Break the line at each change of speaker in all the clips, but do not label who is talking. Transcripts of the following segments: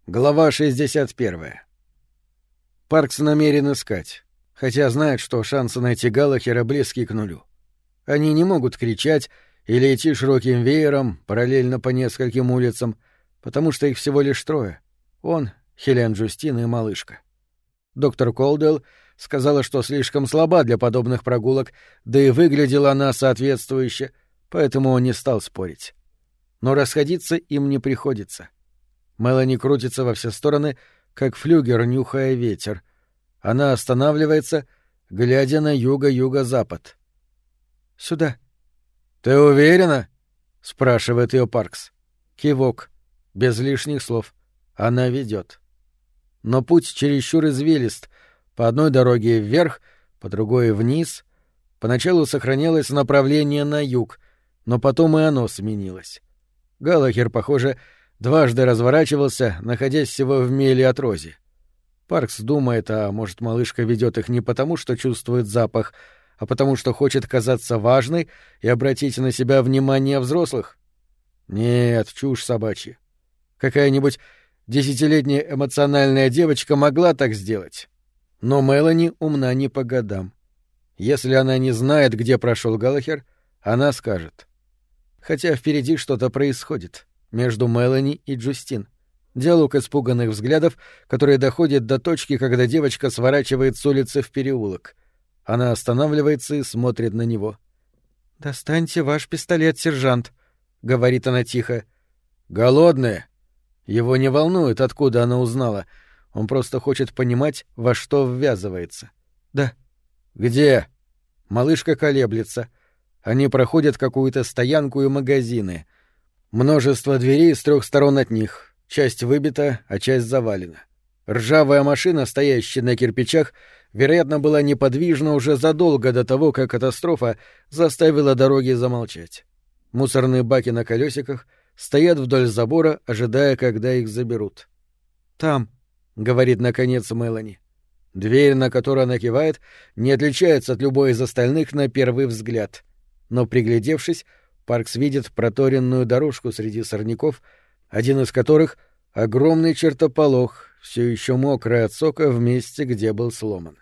Глава 61. Паркс намерен искать, хотя знает, что шансы найти Галлахера близки к нулю. Они не могут кричать или идти широким веером параллельно по нескольким улицам, потому что их всего лишь трое. Он, Хелен Джустин и малышка. Доктор Колдуэлл сказала, что слишком слаба для подобных прогулок, да и выглядела она соответствующе, поэтому он не стал спорить. Но расходиться им не приходится. Мелани крутится во все стороны, как флюгер, нюхая ветер. Она останавливается, глядя на юго-юго-запад. «Сюда». «Ты уверена?» — спрашивает ее Паркс. Кивок. Без лишних слов. Она ведет. Но путь чересчур извилист. По одной дороге вверх, по другой вниз. Поначалу сохранялось направление на юг, но потом и оно сменилось. Галлахер, похоже, дважды разворачивался, находясь всего в миле от Рози. Паркс думает, а может, малышка ведет их не потому, что чувствует запах, а потому, что хочет казаться важной и обратить на себя внимание взрослых? Нет, чушь собачья. Какая-нибудь 10-летняя эмоциональная девочка могла так сделать. Но Мелани умна не по годам. Если она не знает, где прошел Галлахер, она скажет. Хотя впереди что-то происходит между Мелани и Джустин. Диалог испуганных взглядов, который доходит до точки, когда девочка сворачивает с улицы в переулок. Она останавливается и смотрит на него. «Достаньте ваш пистолет, сержант», — говорит она тихо. «Голодная?» Его не волнует, откуда она узнала. Он просто хочет понимать, во что ввязывается. «Да». «Где?» Малышка колеблется. Они проходят какую-то стоянку и магазины. Множество дверей с 3 сторон от них. Часть выбита, а часть завалена. Ржавая машина, стоящая на кирпичах, вероятно, была неподвижна уже задолго до того, как катастрофа заставила дороги замолчать. Мусорные баки на колесиках стоят вдоль забора, ожидая, когда их заберут. «Там», — говорит наконец Мелани. Дверь, на которую она кивает, не отличается от любой из остальных на первый взгляд. Но, приглядевшись, Паркс видит проторенную дорожку среди сорняков, один из которых — огромный чертополох, все еще мокрый от сока в месте, где был сломан.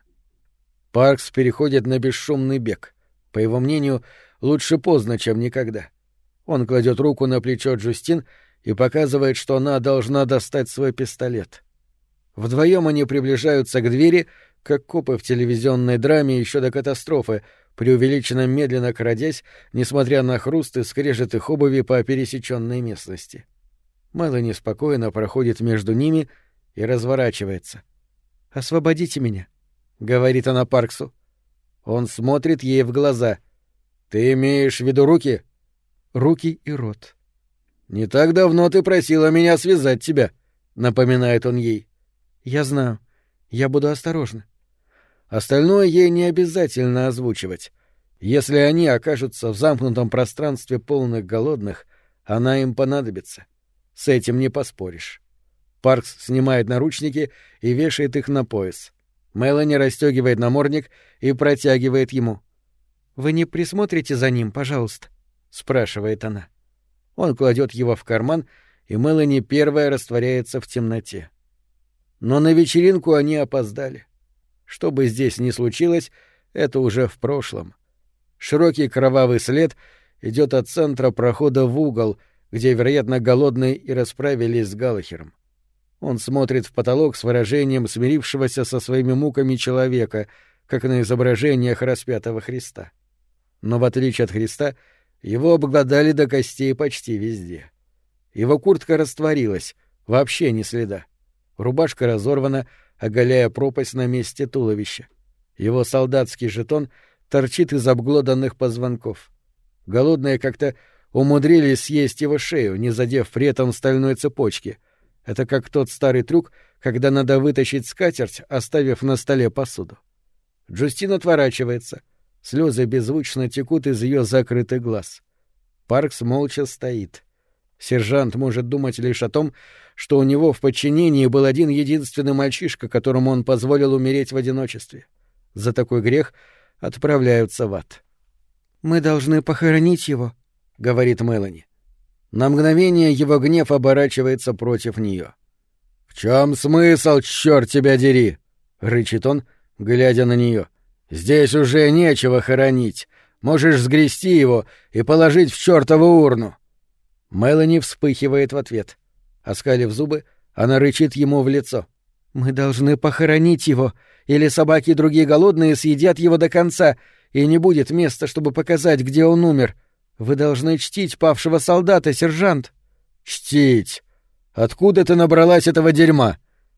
Паркс переходит на бесшумный бег. По его мнению, лучше поздно, чем никогда. Он кладет руку на плечо Джустин и показывает, что она должна достать свой пистолет. Вдвоем они приближаются к двери, как копы в телевизионной драме еще до катастрофы, преувеличенно медленно крадясь, несмотря на хруст и скрежет их обуви по пересеченной местности. Мелани спокойно проходит между ними и разворачивается. «Освободите меня», — говорит она Парксу. Он смотрит ей в глаза. «Ты имеешь в виду руки?» «Руки и рот». «Не так давно ты просила меня связать тебя», — напоминает он ей. «Я знаю. Я буду осторожна». Остальное ей не обязательно озвучивать. Если они окажутся в замкнутом пространстве полных голодных, она им понадобится. С этим не поспоришь. Паркс снимает наручники и вешает их на пояс. Мелани расстегивает намордник и протягивает ему. «Вы не присмотрите за ним, пожалуйста?» — спрашивает она. Он кладет его в карман, и Мелани первая растворяется в темноте. Но на вечеринку они опоздали. Что бы здесь ни случилось, это уже в прошлом. Широкий кровавый след идет от центра прохода в угол, где, вероятно, голодные и расправились с Галлахером. Он смотрит в потолок с выражением смирившегося со своими муками человека, как на изображениях распятого Христа. Но в отличие от Христа, его обглодали до костей почти везде. Его куртка растворилась, вообще ни следа. Рубашка разорвана, оголяя пропасть на месте туловища. Его солдатский жетон торчит из обглоданных позвонков. Голодные как-то умудрились съесть его шею, не задев при этом стальной цепочки. Это как тот старый трюк, когда надо вытащить скатерть, оставив на столе посуду. Джустин отворачивается. Слезы беззвучно текут из ее закрытых глаз. Паркс молча стоит. Сержант может думать лишь о том, что у него в подчинении был один единственный мальчишка, которому он позволил умереть в одиночестве. За такой грех отправляются в ад. «Мы должны похоронить его», — говорит Мелани. На мгновение его гнев оборачивается против нее. «В чем смысл, черт тебя дери?» — рычит он, глядя на нее. «Здесь уже нечего хоронить. Можешь сгрести его и положить в чертову урну». Мелани вспыхивает в ответ. Оскалив зубы, она рычит ему в лицо. «Мы должны похоронить его, или собаки и другие голодные съедят его до конца, и не будет места, чтобы показать, где он умер. Вы должны чтить павшего солдата, сержант». «Чтить? Откуда ты набралась этого дерьма?»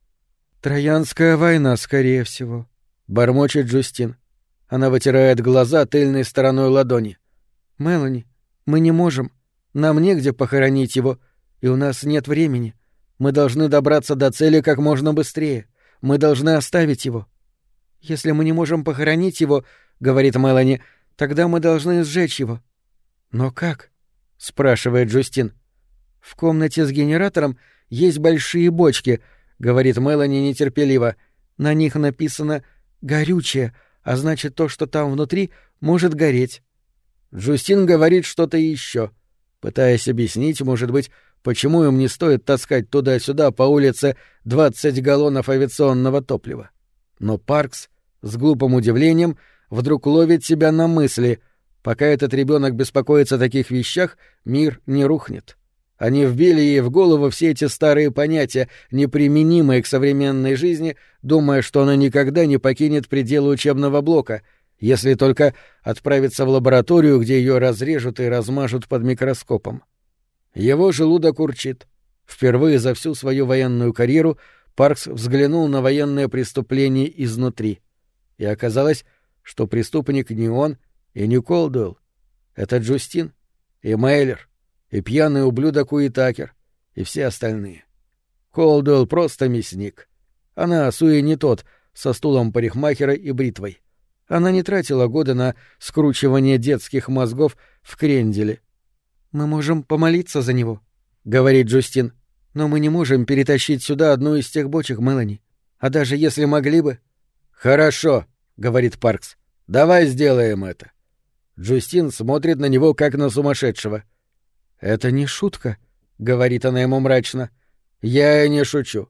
«Троянская война, скорее всего», — бормочет Джустин. Она вытирает глаза тыльной стороной ладони. «Мелани, мы не можем. Нам негде похоронить его, и у нас нет времени. Мы должны добраться до цели как можно быстрее. Мы должны оставить его». «Если мы не можем похоронить его, — говорит Мелани, — тогда мы должны сжечь его». «Но как?» — спрашивает Джустин. «В комнате с генератором есть большие бочки», — говорит Мелани нетерпеливо. «На них написано «горючее», а значит, то, что там внутри, может гореть». Джустин говорит что-то еще, пытаясь объяснить, может быть, почему им не стоит таскать туда-сюда по улице 20 галлонов авиационного топлива. Но Паркс с глупым удивлением вдруг ловит себя на мысли: пока этот ребенок беспокоится о таких вещах, мир не рухнет. Они вбили ей в голову все эти старые понятия, неприменимые к современной жизни, думая, что она никогда не покинет пределы учебного блока, если только отправится в лабораторию, где ее разрежут и размажут под микроскопом. Его желудок урчит. Впервые за всю свою военную карьеру Паркс взглянул на военное преступление изнутри. И оказалось, что преступник не он и не Колдуэлл. Это Джустин и Мейлер, и пьяный ублюдок Уитакер, и все остальные. Колдуэлл просто мясник. Она Суи не тот, со стулом парикмахера и бритвой. Она не тратила годы на скручивание детских мозгов в кренделе. «Мы можем помолиться за него», — говорит Джустин. «Но мы не можем перетащить сюда одну из тех бочек, Мелани. А даже если могли бы...» «Хорошо», — говорит Паркс. «Давай сделаем это». Джустин смотрит на него, как на сумасшедшего. «Это не шутка», — говорит она ему мрачно. «Я и не шучу.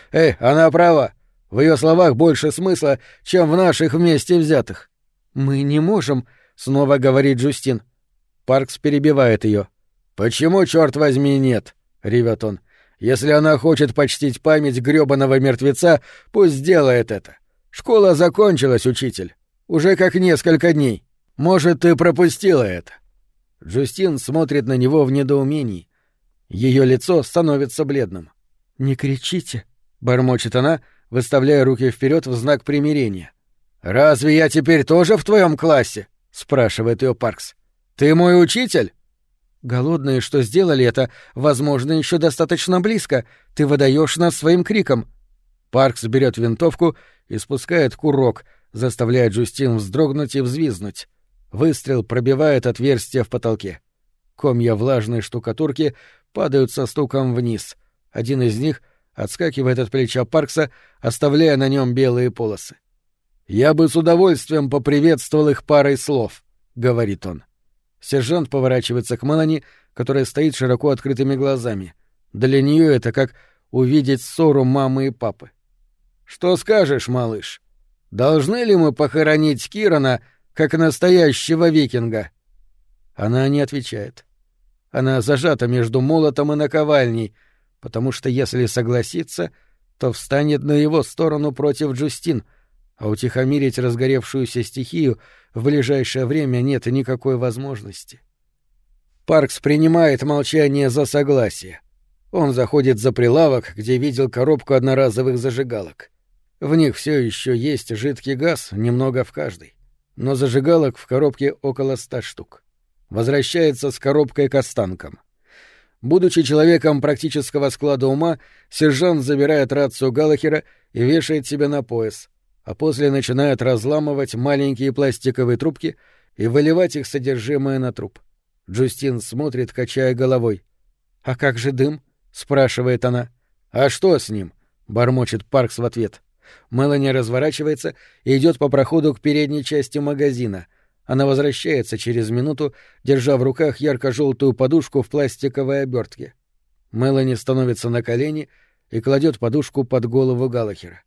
Она права. В ее словах больше смысла, чем в наших вместе взятых». «Мы не можем», — снова говорит Джустин. Паркс перебивает ее. «Почему, черт возьми, нет?» — ревет он. «Если она хочет почтить память грёбаного мертвеца, пусть сделает это. Школа закончилась, учитель. Уже как несколько дней. Может, ты пропустила это?» Джустин смотрит на него в недоумении. Ее лицо становится бледным. «Не кричите», — бормочет она, выставляя руки вперед в знак примирения. «Разве я теперь тоже в твоем классе?» — спрашивает ее Паркс. «Ты мой учитель?» «Голодные, что сделали это, возможно, еще достаточно близко. Ты выдаешь нас своим криком». Паркс берет винтовку и спускает курок, заставляя Джустин вздрогнуть и взвизнуть. Выстрел пробивает отверстие в потолке. Комья влажной штукатурки падают со стуком вниз. Один из них отскакивает от плеча Паркса, оставляя на нем белые полосы. «Я бы с удовольствием поприветствовал их парой слов», — говорит он. Сержант поворачивается к Мелани, которая стоит широко открытыми глазами. Для нее это как увидеть ссору мамы и папы. «Что скажешь, малыш? Должны ли мы похоронить Кирана как настоящего викинга?» Она не отвечает. Она зажата между молотом и наковальней, потому что если согласится, то встанет на его сторону против Джустин, а утихомирить разгоревшуюся стихию в ближайшее время нет никакой возможности. Паркс принимает молчание за согласие. Он заходит за прилавок, где видел коробку одноразовых зажигалок. В них все еще есть жидкий газ, немного в каждой. Но зажигалок в коробке около 100 штук. Возвращается с коробкой к останкам. Будучи человеком практического склада ума, сержант забирает рацию Галлахера и вешает себе на пояс, а после начинает разламывать маленькие пластиковые трубки и выливать их содержимое на труп. Джустин смотрит, качая головой. «А как же дым?» — спрашивает она. «А что с ним?» — бормочет Паркс в ответ. Мелани разворачивается и идет по проходу к передней части магазина. Она возвращается через минуту, держа в руках ярко-желтую подушку в пластиковой обертке. Мелани становится на колени, и кладет подушку под голову Галлахера.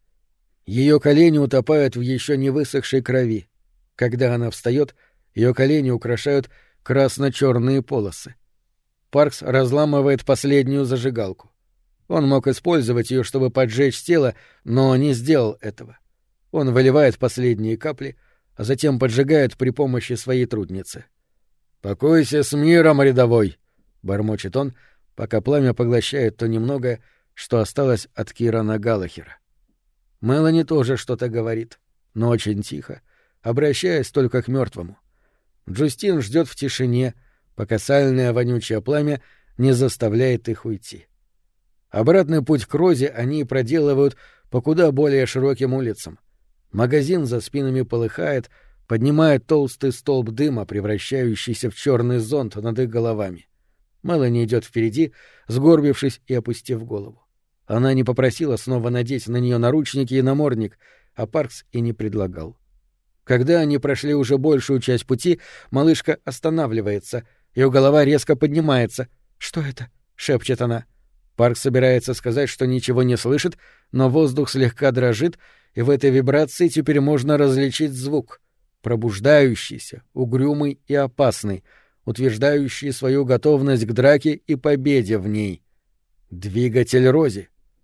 Ее колени утопают в еще не высохшей крови. Когда она встает, ее колени украшают красно-черные полосы. Паркс разламывает последнюю зажигалку. Он мог использовать ее, чтобы поджечь тело, но не сделал этого. Он выливает последние капли, а затем поджигает при помощи своей трудницы. «Покойся с миром, рядовой!» — бормочет он, пока пламя поглощает то немногое, что осталось от Кирана Галлахера. Мелани тоже что-то говорит, но очень тихо, обращаясь только к мертвому. Джустин ждет в тишине, пока сальное вонючее пламя не заставляет их уйти. Обратный путь к Розе они проделывают по куда более широким улицам. Магазин за спинами полыхает, поднимает толстый столб дыма, превращающийся в черный зонт над их головами. Мелани идет впереди, сгорбившись и опустив голову. Она не попросила снова надеть на нее наручники и намордник, а Паркс и не предлагал. Когда они прошли уже большую часть пути, малышка останавливается, ее голова резко поднимается. «Что это?» — шепчет она. Паркс собирается сказать, что ничего не слышит, но воздух слегка дрожит, и в этой вибрации теперь можно различить звук. Пробуждающийся, угрюмый и опасный, утверждающий свою готовность к драке и победе в ней. Двигатель Рози.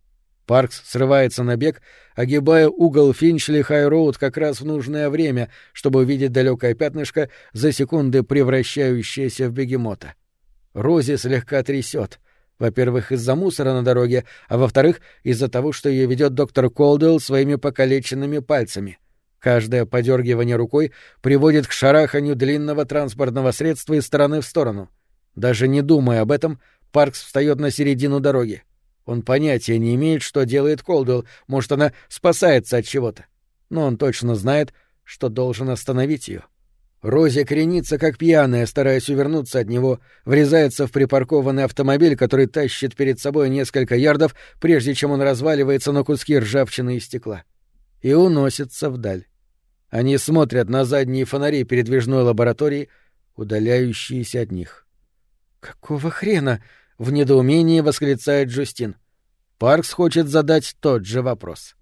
Паркс срывается на бег, огибая угол Финчли-Хай-Роуд как раз в нужное время, чтобы увидеть далекое пятнышко, за секунды превращающееся в бегемота. Рози слегка трясет. Во-первых, из-за мусора на дороге, а во-вторых, из-за того, что ее ведет доктор Колдуэлл своими покалеченными пальцами. Каждое подергивание рукой приводит к шараханью длинного транспортного средства из стороны в сторону. Даже не думая об этом, Паркс встает на середину дороги. Он понятия не имеет, что делает Колдуэлл, может, она спасается от чего-то. Но он точно знает, что должен остановить ее. Рози кренится, как пьяная, стараясь увернуться от него, врезается в припаркованный автомобиль, который тащит перед собой несколько ярдов, прежде чем он разваливается на куски ржавчины и стекла. И уносится вдаль. Они смотрят на задние фонари передвижной лаборатории, удаляющиеся от них. «Какого хрена?» — в недоумении восклицает Джустин. Паркс хочет задать тот же вопрос.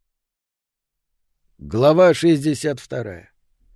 Глава 62.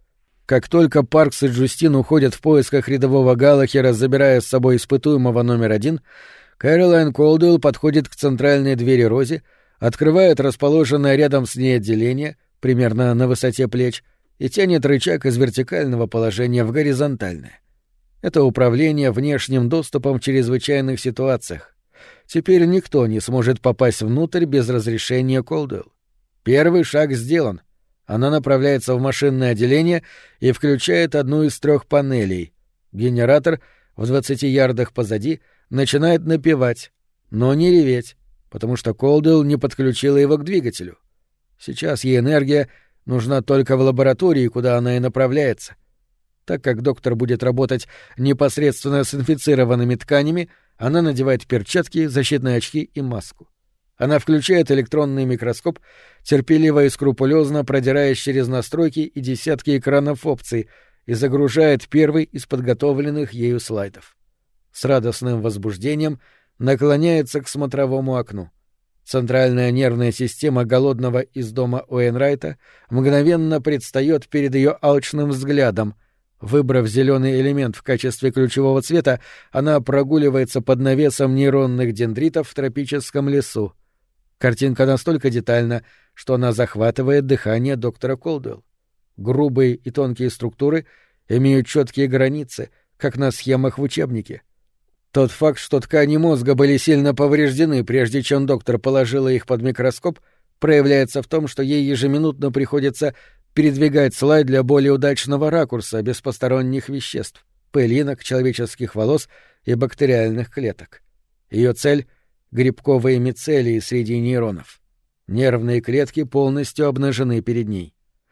Как только Паркс и Джустин уходят в поисках рядового Галлахера, забирая с собой испытуемого номер 1, Кэролайн Колдуэлл подходит к центральной двери Рози, открывает расположенное рядом с ней отделение, примерно на высоте плеч, и тянет рычаг из вертикального положения в горизонтальное. Это управление внешним доступом в чрезвычайных ситуациях. Теперь никто не сможет попасть внутрь без разрешения Колдуэлл. Первый шаг сделан. Она направляется в машинное отделение и включает одну из 3 панелей. Генератор в 20 ярдах позади начинает напевать, но не реветь, потому что Колдуэлл не подключила его к двигателю. Сейчас ей энергия нужна только в лаборатории, куда она и направляется. Так как доктор будет работать непосредственно с инфицированными тканями, она надевает перчатки, защитные очки и маску. Она включает электронный микроскоп, терпеливо и скрупулезно продираясь через настройки и десятки экранов опций, и загружает первый из подготовленных ею слайдов. С радостным возбуждением наклоняется к смотровому окну. Центральная нервная система голодного из дома Уэйнрайта мгновенно предстает перед ее алчным взглядом. Выбрав зеленый элемент в качестве ключевого цвета, она прогуливается под навесом нейронных дендритов в тропическом лесу. Картинка настолько детальна, что она захватывает дыхание доктора Колдуэлл. Грубые и тонкие структуры имеют четкие границы, как на схемах в учебнике. Тот факт, что ткани мозга были сильно повреждены, прежде чем доктор положила их под микроскоп, проявляется в том, что ей ежеминутно приходится передвигать слайд для более удачного ракурса без посторонних веществ, пылинок, человеческих волос и бактериальных клеток. Ее цель — грибковые мицелии среди нейронов. Нервные клетки полностью обнажены перед ней.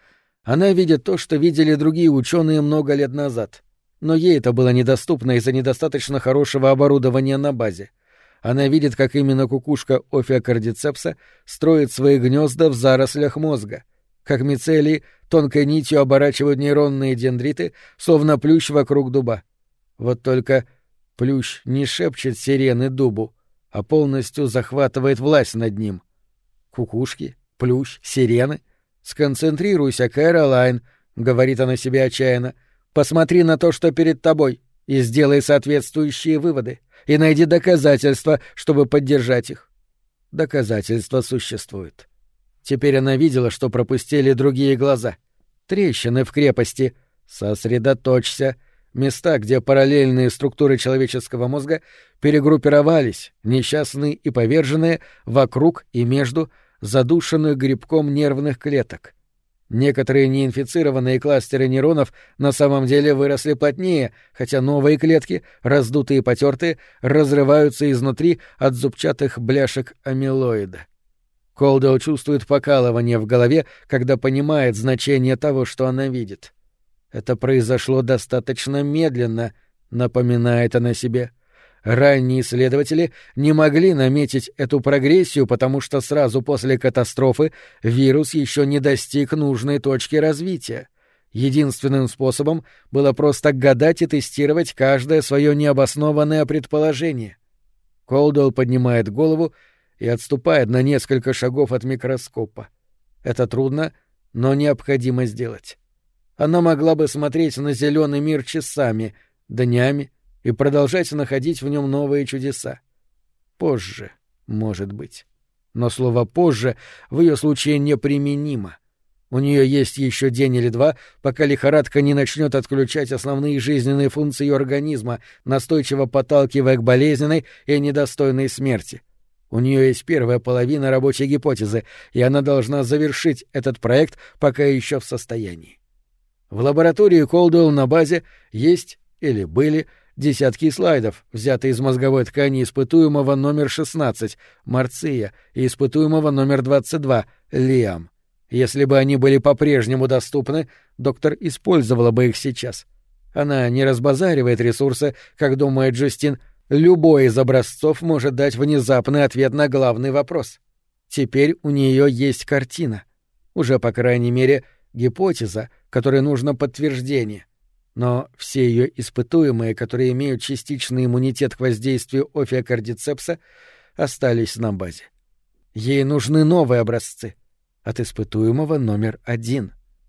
Она видит то, что видели другие ученые много лет назад, но ей это было недоступно из-за недостаточно хорошего оборудования на базе. Она видит, как именно кукушка Офиокардицепса строит свои гнезда в зарослях мозга, как мицелии тонкой нитью оборачивают нейронные дендриты, словно плющ вокруг дуба. Вот только плющ не шепчет сирены дубу, а полностью захватывает власть над ним. Кукушки, плющ, сирены. «Сконцентрируйся, Кэролайн», — говорит она себе отчаянно. «Посмотри на то, что перед тобой, и сделай соответствующие выводы, и найди доказательства, чтобы поддержать их». Доказательства существуют. Теперь она видела, что пропустили другие глаза. Трещины в крепости. Сосредоточься. Места, где параллельные структуры человеческого мозга перегруппировались, несчастные и поверженные, вокруг и между задушенных грибком нервных клеток. Некоторые неинфицированные кластеры нейронов на самом деле выросли плотнее, хотя новые клетки, раздутые и потертые, разрываются изнутри от зубчатых бляшек амилоида. Колдуэлл чувствует покалывание в голове, когда понимает значение того, что она видит. Это произошло достаточно медленно, напоминает она себе. Ранние исследователи не могли наметить эту прогрессию, потому что сразу после катастрофы вирус еще не достиг нужной точки развития. Единственным способом было просто гадать и тестировать каждое свое необоснованное предположение. Колдуэлл поднимает голову и отступает на несколько шагов от микроскопа. Это трудно, но необходимо сделать. Она могла бы смотреть на зеленый мир часами, днями и продолжать находить в нем новые чудеса. Позже, может быть. Но слово «позже» в ее случае неприменимо. У нее есть еще день или два, пока лихорадка не начнет отключать основные жизненные функции ее организма, настойчиво подталкивая к болезненной и недостойной смерти. У нее есть первая половина рабочей гипотезы, и она должна завершить этот проект, пока еще в состоянии. В лаборатории Колдуэлл на базе есть или были десятки слайдов, взятые из мозговой ткани испытуемого номер 16 Марция и испытуемого номер 22 Лиам. Если бы они были по-прежнему доступны, доктор использовала бы их сейчас. Она не разбазаривает ресурсы, как думает Джустин. Любой из образцов может дать внезапный ответ на главный вопрос. Теперь у нее есть картина. Уже, по крайней мере, гипотеза, которой нужно подтверждение. Но все ее испытуемые, которые имеют частичный иммунитет к воздействию офиокардицепса, остались на базе. Ей нужны новые образцы от испытуемого номер 1.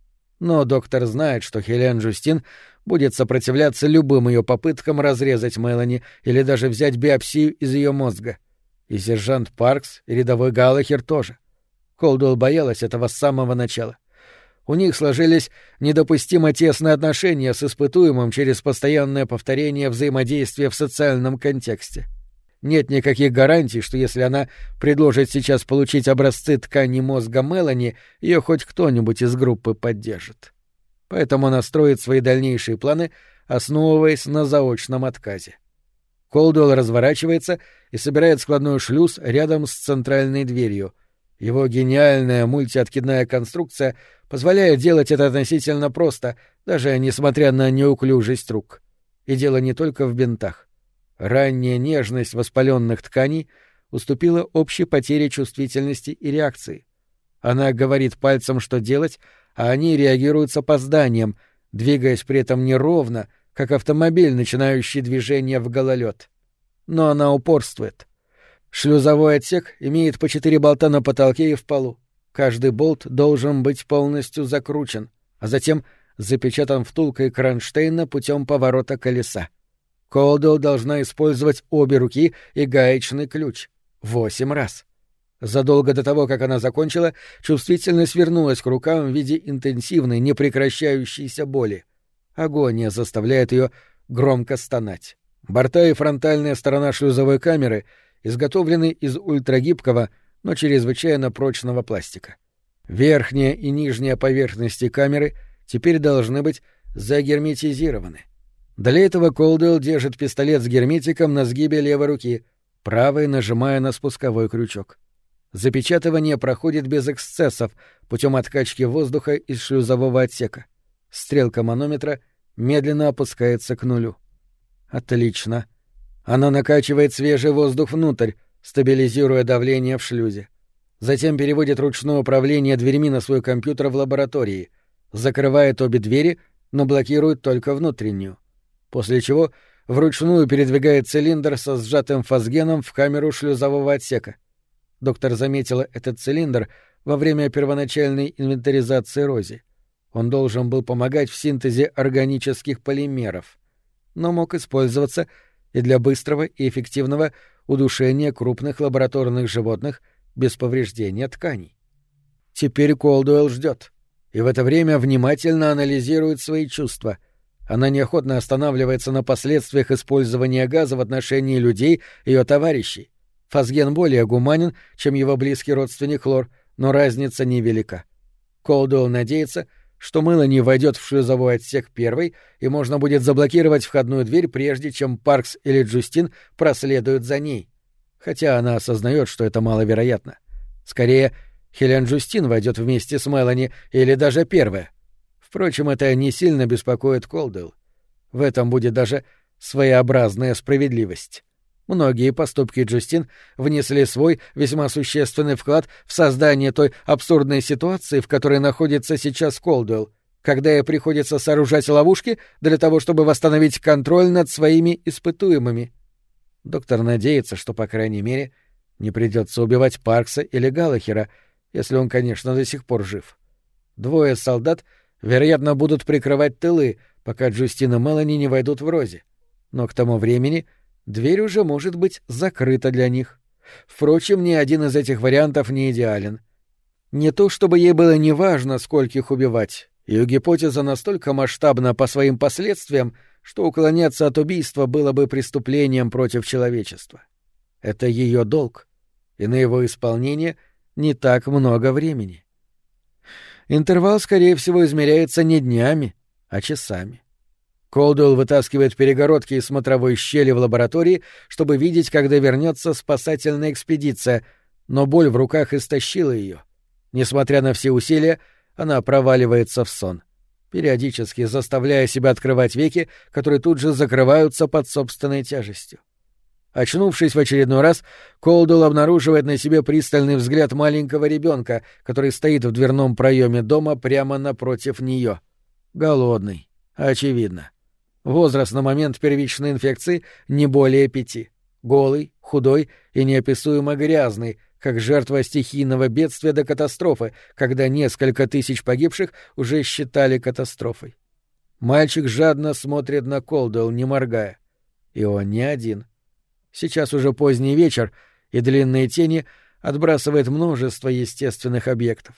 Но доктор знает, что Хелен Джустин будет сопротивляться любым ее попыткам разрезать Мелани или даже взять биопсию из ее мозга. И сержант Паркс, и рядовой Галлахер тоже. Колдуэлл боялась этого с самого начала. У них сложились недопустимо тесные отношения с испытуемым через постоянное повторение взаимодействия в социальном контексте. Нет никаких гарантий, что если она предложит сейчас получить образцы ткани мозга Мелани, ее хоть кто-нибудь из группы поддержит. Поэтому она строит свои дальнейшие планы, основываясь на заочном отказе. Колдуэлл разворачивается и собирает складной шлюз рядом с центральной дверью. Его гениальная мультиоткидная конструкция позволяет делать это относительно просто, даже несмотря на неуклюжесть рук. И дело не только в бинтах. Ранняя нежность воспаленных тканей уступила общей потере чувствительности и реакции. Она говорит пальцем, что делать, а они реагируют с опозданием, двигаясь при этом неровно, как автомобиль, начинающий движение в гололед. Но она упорствует. Шлюзовой отсек имеет по 4 болта на потолке и в полу. Каждый болт должен быть полностью закручен, а затем запечатан втулкой кронштейна путем поворота колеса. Колдуэлл должна использовать обе руки и гаечный ключ. 8 раз. Задолго до того, как она закончила, чувствительность вернулась к рукам в виде интенсивной, непрекращающейся боли. Агония заставляет ее громко стонать. Борта и фронтальная сторона шлюзовой камеры изготовлены из ультрагибкого, но чрезвычайно прочного пластика. Верхняя и нижняя поверхности камеры теперь должны быть загерметизированы. Для этого Колдуэлл держит пистолет с герметиком на сгибе левой руки, правой нажимая на спусковой крючок. Запечатывание проходит без эксцессов путем откачки воздуха из шлюзового отсека. Стрелка манометра медленно опускается к 0. Отлично. Она накачивает свежий воздух внутрь, стабилизируя давление в шлюзе. Затем переводит ручное управление дверьми на свой компьютер в лаборатории, закрывает обе двери, но блокирует только внутреннюю. После чего вручную передвигает цилиндр со сжатым фосгеном в камеру шлюзового отсека. Доктор заметила этот цилиндр во время первоначальной инвентаризации Рози. Он должен был помогать в синтезе органических полимеров, но мог использоваться и для быстрого и эффективного удушения крупных лабораторных животных без повреждения тканей. Теперь Колдуэлл ждет, и в это время внимательно анализирует свои чувства. Она неохотно останавливается на последствиях использования газа в отношении людей, ее товарищей. Фосген более гуманен, чем его близкий родственник хлор, но разница невелика. Колдуэлл надеется, что Мелани войдет в шлюзовой отсек первой, и можно будет заблокировать входную дверь, прежде чем Паркс или Джустин проследуют за ней. Хотя она осознает, что это маловероятно. Скорее, Хелен Джустин войдет вместе с Мелани, или даже первая. Впрочем, это не сильно беспокоит Колдуэлл. В этом будет даже своеобразная справедливость. Многие поступки Джустин внесли свой весьма существенный вклад в создание той абсурдной ситуации, в которой находится сейчас Колдуэлл, когда ей приходится сооружать ловушки для того, чтобы восстановить контроль над своими испытуемыми. Доктор надеется, что, по крайней мере, не придется убивать Паркса или Галлахера, если он, конечно, до сих пор жив. Двое солдат, вероятно, будут прикрывать тылы, пока Джустин и Мелани не войдут в Рози. Но к тому времени дверь уже может быть закрыта для них. Впрочем, ни один из этих вариантов не идеален. Не то чтобы ей было неважно, скольких убивать. Ее гипотеза настолько масштабна по своим последствиям, что уклоняться от убийства было бы преступлением против человечества. Это ее долг, и на его исполнение не так много времени. Интервал, скорее всего, измеряется не днями, а часами. Колдуэлл вытаскивает перегородки из смотровой щели в лаборатории, чтобы видеть, когда вернется спасательная экспедиция, но боль в руках истощила ее. Несмотря на все усилия, она проваливается в сон, периодически заставляя себя открывать веки, которые тут же закрываются под собственной тяжестью. Очнувшись в очередной раз, Колдуэлл обнаруживает на себе пристальный взгляд маленького ребенка, который стоит в дверном проеме дома прямо напротив нее. Голодный, очевидно. Возраст на момент первичной инфекции не более 5. Голый, худой и неописуемо грязный, как жертва стихийного бедствия до катастрофы, когда несколько тысяч погибших уже считали катастрофой. Мальчик жадно смотрит на Колдуэлл, не моргая. И он не один. Сейчас уже поздний вечер, и длинные тени отбрасывают множество естественных объектов.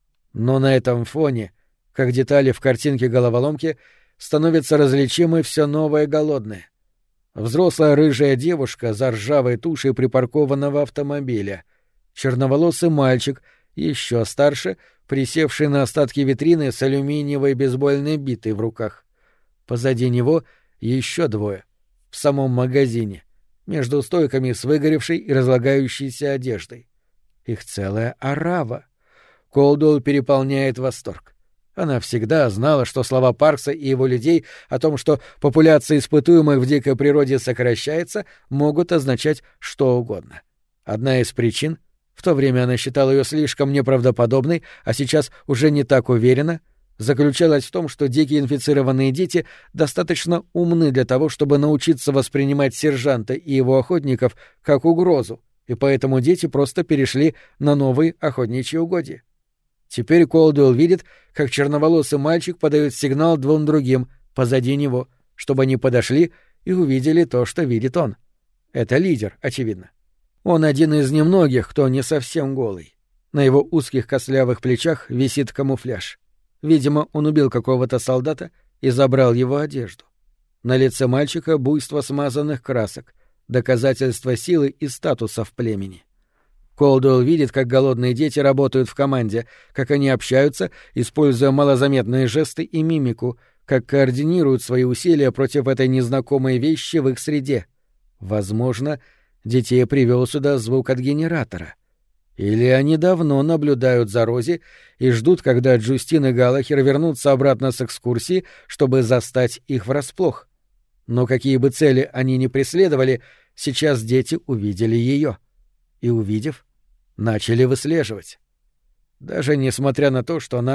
Но на этом фоне, как детали в картинке головоломки, становится различимой все новое голодное. Взрослая рыжая девушка за ржавой тушей припаркованного автомобиля, черноволосый мальчик, еще старше, присевший на остатки витрины с алюминиевой бейсбольной битой в руках. Позади него еще двое, в самом магазине, между стойками с выгоревшей и разлагающейся одеждой. Их целая орава. Колдуэлл переполняет восторг. Она всегда знала, что слова Паркса и его людей о том, что популяция испытуемых в дикой природе сокращается, могут означать что угодно. Одна из причин, в то время она считала ее слишком неправдоподобной, а сейчас уже не так уверена, заключалась в том, что дикие инфицированные дети достаточно умны для того, чтобы научиться воспринимать сержанта и его охотников как угрозу, и поэтому дети просто перешли на новые охотничьи угодья. Теперь Колдуэлл видит, как черноволосый мальчик подает сигнал двум другим, позади него, чтобы они подошли и увидели то, что видит он. Это лидер, очевидно. Он один из немногих, кто не совсем голый. На его узких костлявых плечах висит камуфляж. Видимо, он убил какого-то солдата и забрал его одежду. На лице мальчика буйство смазанных красок, доказательство силы и статуса в племени. Колдуэлл видит, как голодные дети работают в команде, как они общаются, используя малозаметные жесты и мимику, как координируют свои усилия против этой незнакомой вещи в их среде. Возможно, детей привел сюда звук от генератора. Или они давно наблюдают за Рози и ждут, когда Джустин и Галлахер вернутся обратно с экскурсии, чтобы застать их врасплох. Но какие бы цели они ни преследовали, сейчас дети увидели ее. И, увидев, начали выслеживать. Даже несмотря на то, что она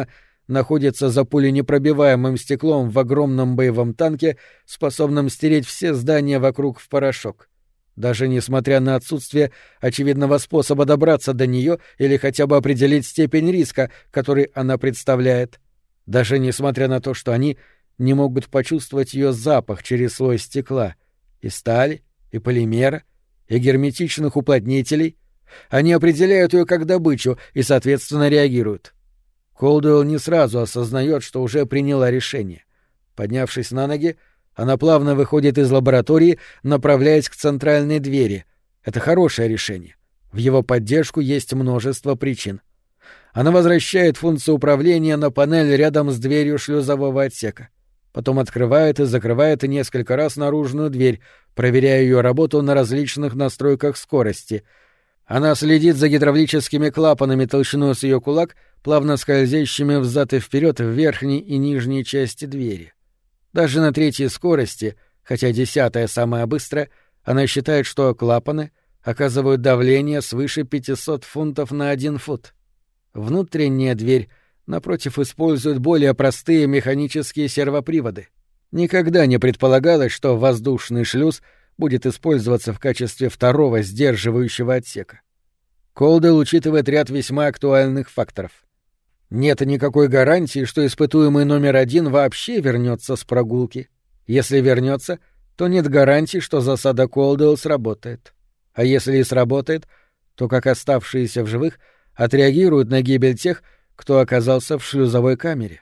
находится за пуленепробиваемым стеклом в огромном боевом танке, способном стереть все здания вокруг в порошок. Даже несмотря на отсутствие очевидного способа добраться до нее или хотя бы определить степень риска, который она представляет. Даже несмотря на то, что они не могут почувствовать ее запах через слой стекла, и стали, и полимера, и герметичных уплотнителей, они определяют ее как добычу и, соответственно, реагируют. Колдуэлл не сразу осознает, что уже приняла решение. Поднявшись на ноги, она плавно выходит из лаборатории, направляясь к центральной двери. Это хорошее решение. В его поддержку есть множество причин. Она возвращает функцию управления на панель рядом с дверью шлюзового отсека. Потом открывает и закрывает несколько раз наружную дверь, проверяя ее работу на различных настройках скорости. Она следит за гидравлическими клапанами толщиной с ее кулак, плавно скользящими взад и вперед в верхней и нижней части двери. Даже на 3-й скорости, хотя 10-я самая быстрая, она считает, что клапаны оказывают давление свыше 500 фунтов на 1 фут. Внутренняя дверь, напротив, использует более простые механические сервоприводы. Никогда не предполагалось, что воздушный шлюз будет использоваться в качестве второго сдерживающего отсека. Колдуэлл учитывает ряд весьма актуальных факторов. Нет никакой гарантии, что испытуемый номер 1 вообще вернется с прогулки. Если вернется, то нет гарантии, что засада Колдуэлл сработает. А если и сработает, то как оставшиеся в живых отреагируют на гибель тех, кто оказался в шлюзовой камере.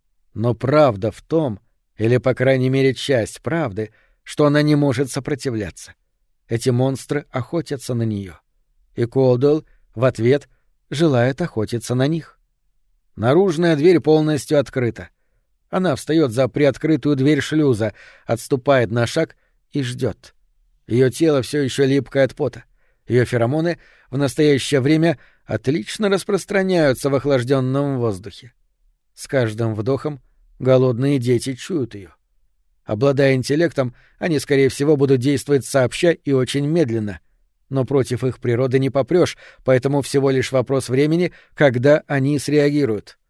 Но правда в том, или, по крайней мере, часть правды, что она не может сопротивляться. Эти монстры охотятся на нее. И Колдуэлл в ответ желает охотиться на них. Наружная дверь полностью открыта. Она встает за приоткрытую дверь шлюза, отступает на шаг и ждет. Ее тело все еще липкое от пота. Ее феромоны в настоящее время отлично распространяются в охлажденном воздухе. С каждым вдохом голодные дети чуют ее. Обладая интеллектом, они, скорее всего, будут действовать сообща и очень медленно. Но против их природы не попрешь, поэтому всего лишь вопрос времени, когда они среагируют.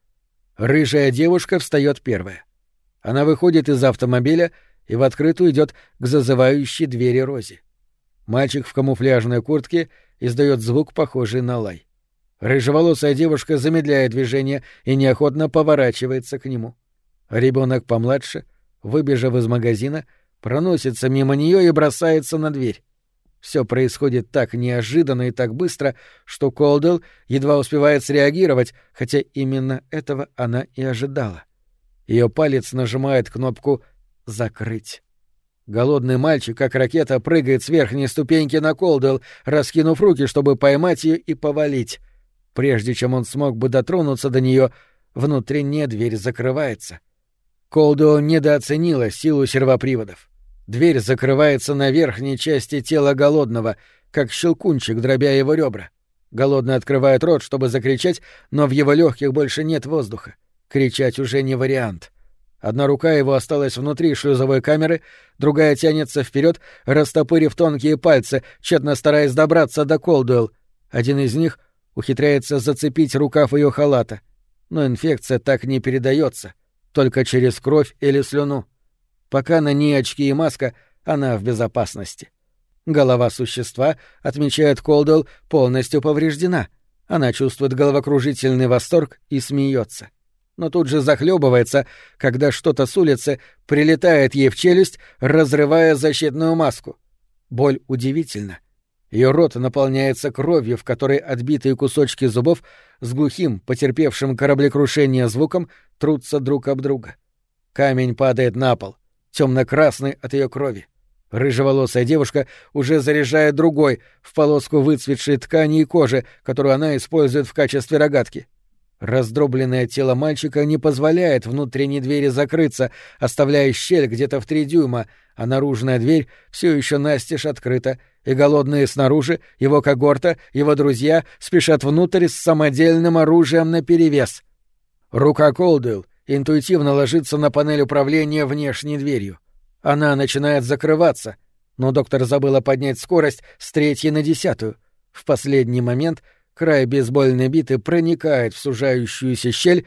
Рыжая девушка встает первая. Она выходит из автомобиля и в открытую идет к зазывающей двери Рози. Мальчик в камуфляжной куртке издает звук, похожий на лай. Рыжеволосая девушка замедляет движение и неохотно поворачивается к нему. Ребенок помладше, выбежав из магазина, проносится мимо нее и бросается на дверь. Все происходит так неожиданно и так быстро, что Колдуэлл едва успевает среагировать, хотя именно этого она и ожидала. Ее палец нажимает кнопку «Закрыть». Голодный мальчик, как ракета, прыгает с верхней ступеньки на Колдуэлл, раскинув руки, чтобы поймать ее и повалить. Прежде чем он смог бы дотронуться до нее, внутренняя дверь закрывается. Колдуэлл недооценила силу сервоприводов. Дверь закрывается на верхней части тела голодного, как щелкунчик, дробя его ребра. Голодный открывает рот, чтобы закричать, но в его легких больше нет воздуха. Кричать уже не вариант. Одна рука его осталась внутри шлюзовой камеры, другая тянется вперед, растопырив тонкие пальцы, тщетно стараясь добраться до Колдуэлл. Один из них ухитряется зацепить рукав ее халата. Но инфекция так не передается, только через кровь или слюну. Пока на ней очки и маска, она в безопасности. Голова существа, отмечает Колдуэлл, полностью повреждена. Она чувствует головокружительный восторг и смеется. Но тут же захлебывается, когда что-то с улицы прилетает ей в челюсть, разрывая защитную маску. Боль удивительна. Ее рот наполняется кровью, в которой отбитые кусочки зубов с глухим, потерпевшим кораблекрушение звуком трутся друг об друга. Камень падает на пол, темно-красный от ее крови. Рыжеволосая девушка уже заряжает другой в полоску выцветшей ткани и кожи, которую она использует в качестве рогатки. Раздробленное тело мальчика не позволяет внутренней двери закрыться, оставляя щель где-то в 3 дюйма, а наружная дверь все еще настежь открыта, и голодные снаружи, его когорта, его друзья спешат внутрь с самодельным оружием наперевес. Рука Колдуэлл интуитивно ложится на панель управления внешней дверью. Она начинает закрываться, но доктор забыла поднять скорость с 3 на 10. В последний момент край бейсбольной биты проникает в сужающуюся щель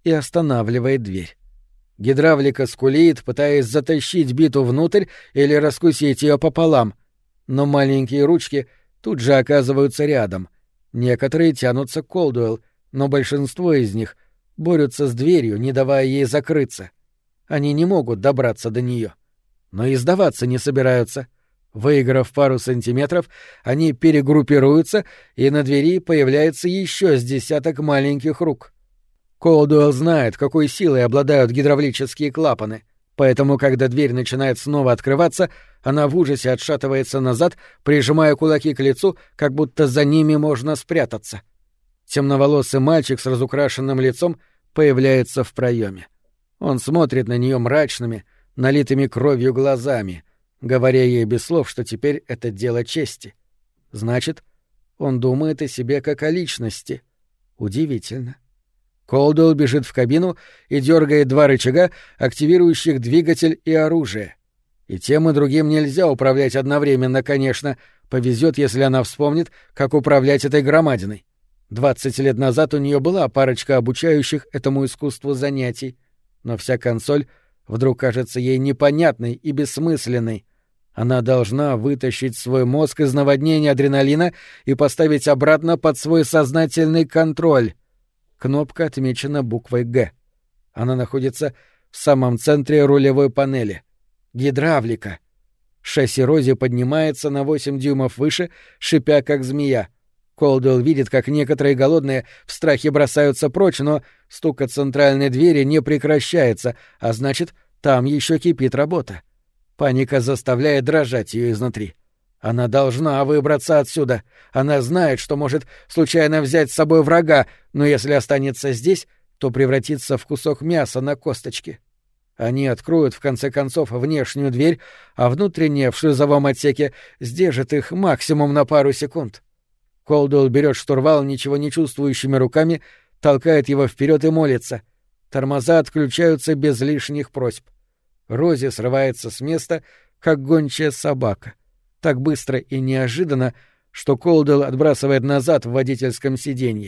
и останавливает дверь. Гидравлика скулит, пытаясь затащить биту внутрь или раскусить ее пополам, но маленькие ручки тут же оказываются рядом. Некоторые тянутся к Колдуэлл, но большинство из них борются с дверью, не давая ей закрыться. Они не могут добраться до нее, но и сдаваться не собираются. Выиграв пару сантиметров, они перегруппируются, и на двери появляется еще с десяток маленьких рук. Колдуэлл знает, какой силой обладают гидравлические клапаны, поэтому, когда дверь начинает снова открываться, она в ужасе отшатывается назад, прижимая кулаки к лицу, как будто за ними можно спрятаться. Темноволосый мальчик с разукрашенным лицом появляется в проеме. Он смотрит на нее мрачными, налитыми кровью глазами, говоря ей без слов, что теперь это дело чести. Значит, он думает о себе как о личности. Удивительно. Колдуэлл бежит в кабину и дергает два рычага, активирующих двигатель и оружие. И тем и другим нельзя управлять одновременно, конечно. Повезет, если она вспомнит, как управлять этой громадиной. 20 лет назад у нее была парочка обучающих этому искусству занятий, но вся консоль вдруг кажется ей непонятной и бессмысленной. Она должна вытащить свой мозг из наводнения адреналина и поставить обратно под свой сознательный контроль. Кнопка отмечена буквой «Г». Она находится в самом центре рулевой панели. Гидравлика. Шасси Рози поднимается на 8 дюймов выше, шипя как змея. Колдуэлл видит, как некоторые голодные в страхе бросаются прочь, но стук от центральной двери не прекращается, а значит, там еще кипит работа. Паника заставляет дрожать ее изнутри. Она должна выбраться отсюда. Она знает, что может случайно взять с собой врага, но если останется здесь, то превратится в кусок мяса на косточке. Они откроют, в конце концов, внешнюю дверь, а внутренняя в шлюзовом отсеке сдержит их максимум на пару секунд. Колдуэлл берет штурвал ничего не чувствующими руками, толкает его вперед и молится. Тормоза отключаются без лишних просьб. Рози срывается с места, как гончая собака. Так быстро и неожиданно, что Колдуэлл отбрасывает назад в водительском сиденье.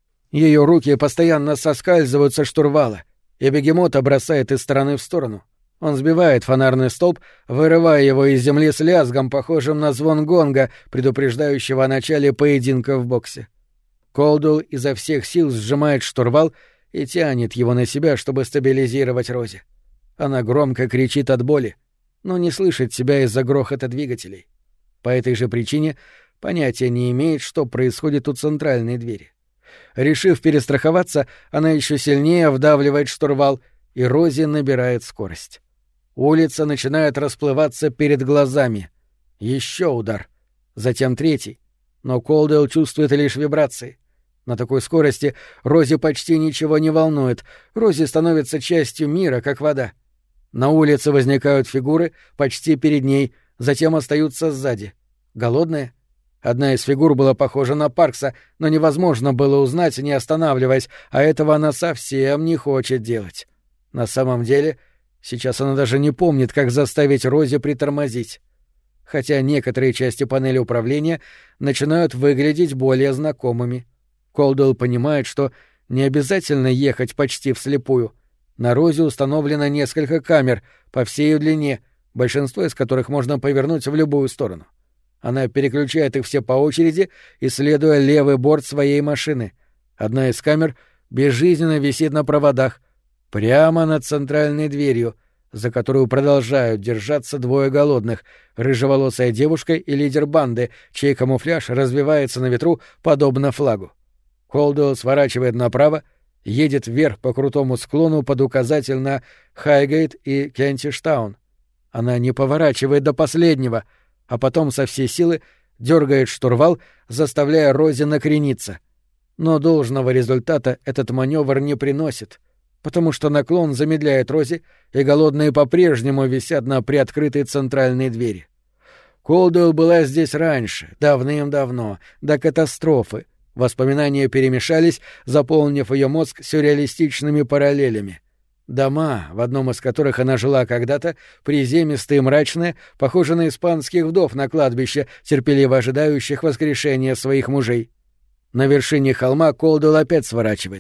Ее руки постоянно соскальзывают со штурвала, и бегемота бросает из стороны в сторону. Он сбивает фонарный столб, вырывая его из земли с лязгом, похожим на звон гонга, предупреждающего о начале поединка в боксе. Колдуэлл изо всех сил сжимает штурвал и тянет его на себя, чтобы стабилизировать Рози. Она громко кричит от боли, но не слышит себя из-за грохота двигателей. По этой же причине понятия не имеет, что происходит у центральной двери. Решив перестраховаться, она еще сильнее вдавливает штурвал, и Рози набирает скорость. Улица начинает расплываться перед глазами. Еще удар. Затем третий. Но Колдуэлл чувствует лишь вибрации. На такой скорости Рози почти ничего не волнует. Рози становится частью мира, как вода. На улице возникают фигуры почти перед ней, затем остаются сзади. Голодные? Одна из фигур была похожа на Паркса, но невозможно было узнать, не останавливаясь, а этого она совсем не хочет делать. На самом деле, сейчас она даже не помнит, как заставить Рози притормозить. Хотя некоторые части панели управления начинают выглядеть более знакомыми. Колдуэлл понимает, что не обязательно ехать почти вслепую. На Рози установлено несколько камер по всей ее длине, большинство из которых можно повернуть в любую сторону. Она переключает их все по очереди, исследуя левый борт своей машины. Одна из камер безжизненно висит на проводах, прямо над центральной дверью, за которую продолжают держаться двое голодных, рыжеволосая девушка и лидер банды, чей камуфляж развивается на ветру, подобно флагу. Колдуэлл сворачивает направо, едет вверх по крутому склону под указатель на Хайгейт и Кентиштаун. Она не поворачивает до последнего, а потом со всей силы дергает штурвал, заставляя Рози накрениться. Но должного результата этот маневр не приносит, потому что наклон замедляет Рози, и голодные по-прежнему висят на приоткрытой центральной двери. Колдуэлл была здесь раньше, давным-давно, до катастрофы. Воспоминания перемешались, заполнив ее мозг сюрреалистичными параллелями. Дома, в одном из которых она жила когда-то, приземистые и мрачные, похожи на испанских вдов на кладбище, терпеливо ожидающих воскрешения своих мужей. На вершине холма Колдуэлл опять сворачивает.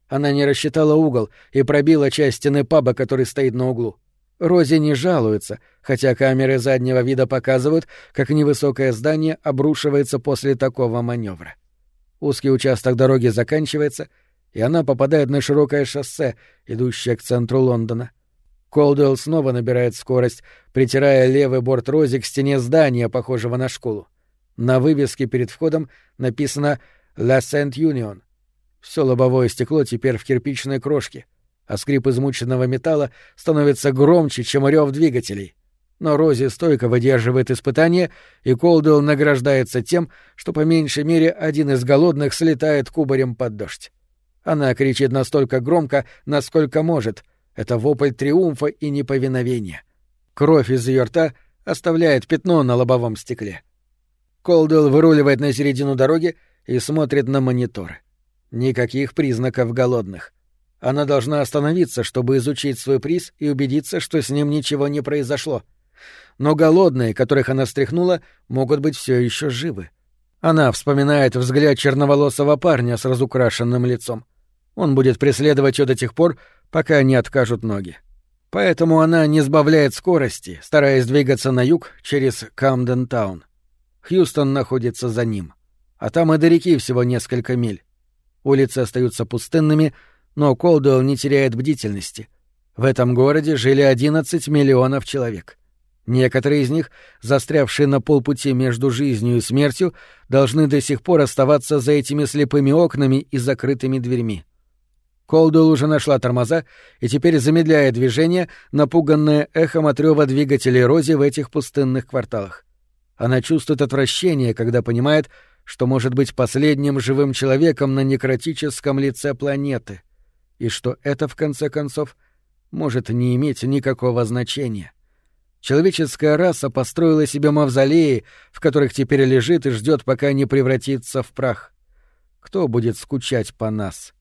Она не рассчитала угол и пробила часть стены паба, который стоит на углу. Рози не жалуется, хотя камеры заднего вида показывают, как невысокое здание обрушивается после такого маневра. Узкий участок дороги заканчивается, и она попадает на широкое шоссе, идущее к центру Лондона. Колдуэлл снова набирает скорость, притирая левый борт Рози к стене здания, похожего на школу. На вывеске перед входом написано «La Saint Union». Все лобовое стекло теперь в кирпичной крошке, а скрип измученного металла становится громче, чем рев двигателей. Но Рози стойко выдерживает испытание, и Колдуэлл награждается тем, что по меньшей мере один из голодных слетает кубарем под дождь. Она кричит настолько громко, насколько может. Это вопль триумфа и неповиновения. Кровь из ее рта оставляет пятно на лобовом стекле. Колдуэлл выруливает на середину дороги и смотрит на мониторы. Никаких признаков голодных. Она должна остановиться, чтобы изучить свой приз и убедиться, что с ним ничего не произошло. Но голодные, которых она стряхнула, могут быть все еще живы. Она вспоминает взгляд черноволосого парня с разукрашенным лицом. Он будет преследовать ее до тех пор, пока не откажут ноги. Поэтому она не сбавляет скорости, стараясь двигаться на юг через Камден-таун. Хьюстон находится за ним. А там и до реки всего несколько миль. Улицы остаются пустынными, но Колдуэлл не теряет бдительности. В этом городе жили 11 миллионов человек. Некоторые из них, застрявшие на полпути между жизнью и смертью, должны до сих пор оставаться за этими слепыми окнами и закрытыми дверьми. Колдуэлл уже нашла тормоза и теперь замедляет движение, напуганное эхом от рёва двигателей Рози в этих пустынных кварталах. Она чувствует отвращение, когда понимает, что может быть последним живым человеком на некротическом лице планеты, и что это, в конце концов, может не иметь никакого значения. Человеческая раса построила себе мавзолеи, в которых теперь лежит и ждет, пока не превратится в прах. Кто будет скучать по нас?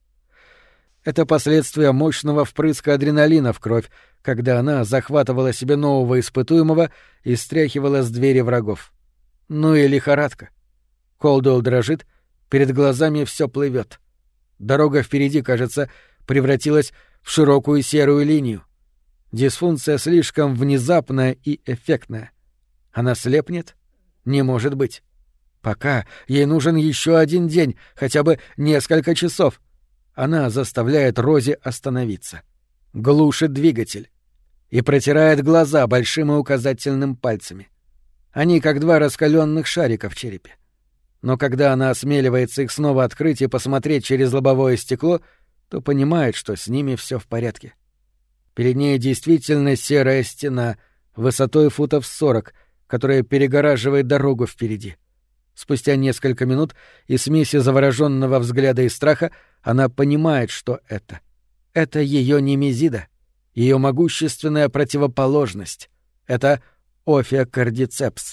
Это последствия мощного впрыска адреналина в кровь, когда она захватывала себе нового испытуемого и стряхивала с двери врагов. Ну и лихорадка. Колдуэлл дрожит, перед глазами все плывет. Дорога впереди, кажется, превратилась в широкую серую линию. Дисфункция слишком внезапная и эффектная. Она слепнет? Не может быть. Пока ей нужен еще один день, хотя бы несколько часов. Она заставляет Рози остановиться. Глушит двигатель. И протирает глаза большим и указательным пальцами. Они как два раскаленных шарика в черепе. Но когда она осмеливается их снова открыть и посмотреть через лобовое стекло, то понимает, что с ними все в порядке. Перед ней действительно серая стена, высотой футов 40, которая перегораживает дорогу впереди. Спустя несколько минут и смеси завороженного взгляда и страха она понимает, что это. Это ее немезида, ее могущественная противоположность. Это офиокардицепс.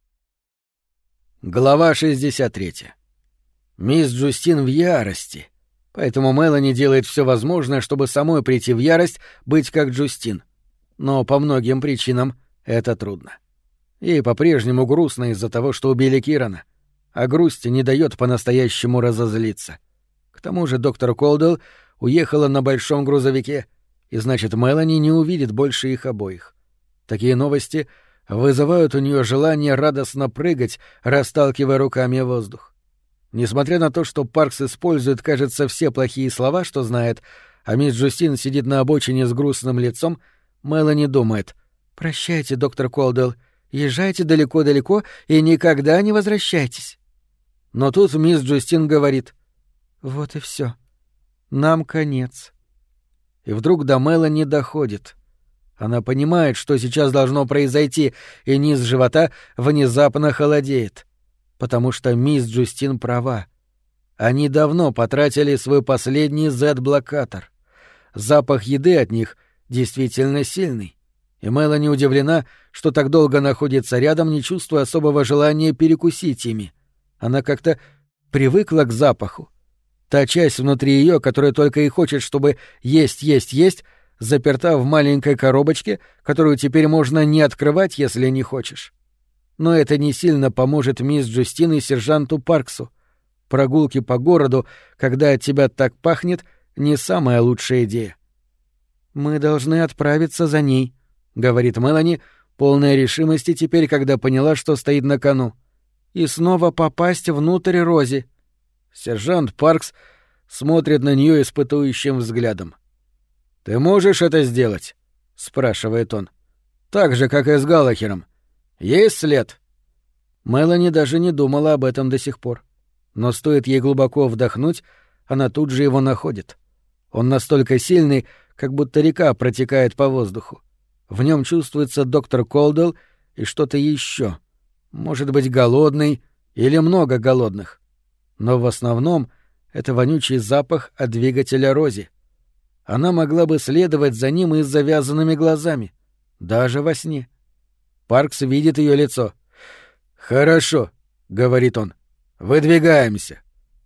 Глава 63. Мисс Джустин в ярости. Поэтому Мелани делает все возможное, чтобы самой прийти в ярость, быть как Джустин. Но по многим причинам это трудно. Ей по-прежнему грустно из-за того, что убили Кирана, а грусть не дает по-настоящему разозлиться. К тому же доктор Колдуэлл уехала на большом грузовике, и значит, Мелани не увидит больше их обоих. Такие новости вызывают у нее желание радостно прыгать, расталкивая руками воздух. Несмотря на то, что Паркс использует, кажется, все плохие слова, что знает, а мисс Джустин сидит на обочине с грустным лицом, Мелани думает: «Прощайте, доктор Колдуэлл, езжайте далеко-далеко и никогда не возвращайтесь». Но тут мисс Джустин говорит: «Вот и все. Нам конец». И вдруг до Мелани доходит. Она понимает, что сейчас должно произойти, и низ живота внезапно холодеет. Потому что мисс Джустин права. Они давно потратили свой последний Z-блокатор. Запах еды от них действительно сильный. И Мелани удивлена, что так долго находится рядом, не чувствуя особого желания перекусить ими. Она как-то привыкла к запаху. Та часть внутри ее, которая только и хочет, чтобы есть, заперта в маленькой коробочке, которую теперь можно не открывать, если не хочешь. Но это не сильно поможет мисс Джустин и сержанту Парксу. Прогулки по городу, когда от тебя так пахнет, не самая лучшая идея. «Мы должны отправиться за ней», — говорит Мелани, полная решимости теперь, когда поняла, что стоит на кону. «И снова попасть внутрь Рози». Сержант Паркс смотрит на нее испытующим взглядом. «Ты можешь это сделать?» — спрашивает он. «Так же, как и с Галлахером. Есть след?» Мелани даже не думала об этом до сих пор. Но стоит ей глубоко вдохнуть, она тут же его находит. Он настолько сильный, как будто река протекает по воздуху. В нем чувствуется доктор Колдуэлл и что-то еще. Может быть, голодный или много голодных. Но в основном это вонючий запах от двигателя Рози. Она могла бы следовать за ним и с завязанными глазами, даже во сне. Паркс видит ее лицо. «Хорошо», — говорит он, — «выдвигаемся».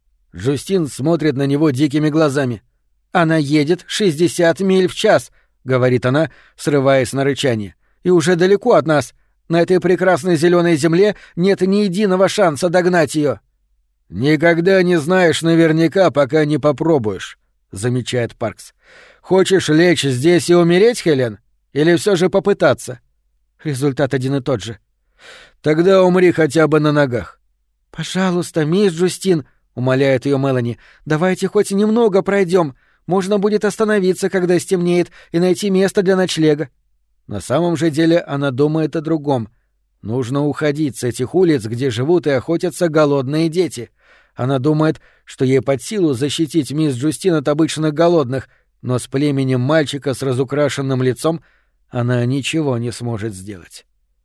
Джустин смотрит на него дикими глазами. «Она едет 60 миль в час», — говорит она, срываясь на рычание, — «и уже далеко от нас. На этой прекрасной зеленой земле нет ни единого шанса догнать ее». «Никогда не знаешь наверняка, пока не попробуешь», — замечает Паркс. «Хочешь лечь здесь и умереть, Хелен? Или все же попытаться?» Результат один и тот же. «Тогда умри хотя бы на ногах». «Пожалуйста, мисс Джустин», — умоляет ее Мелани, — «давайте хоть немного пройдем. Можно будет остановиться, когда стемнеет, и найти место для ночлега». На самом же деле она думает о другом. Нужно уходить с этих улиц, где живут и охотятся голодные дети. Она думает, что ей под силу защитить мисс Джустин от обычных голодных, но с племенем мальчика с разукрашенным лицом она ничего не сможет сделать.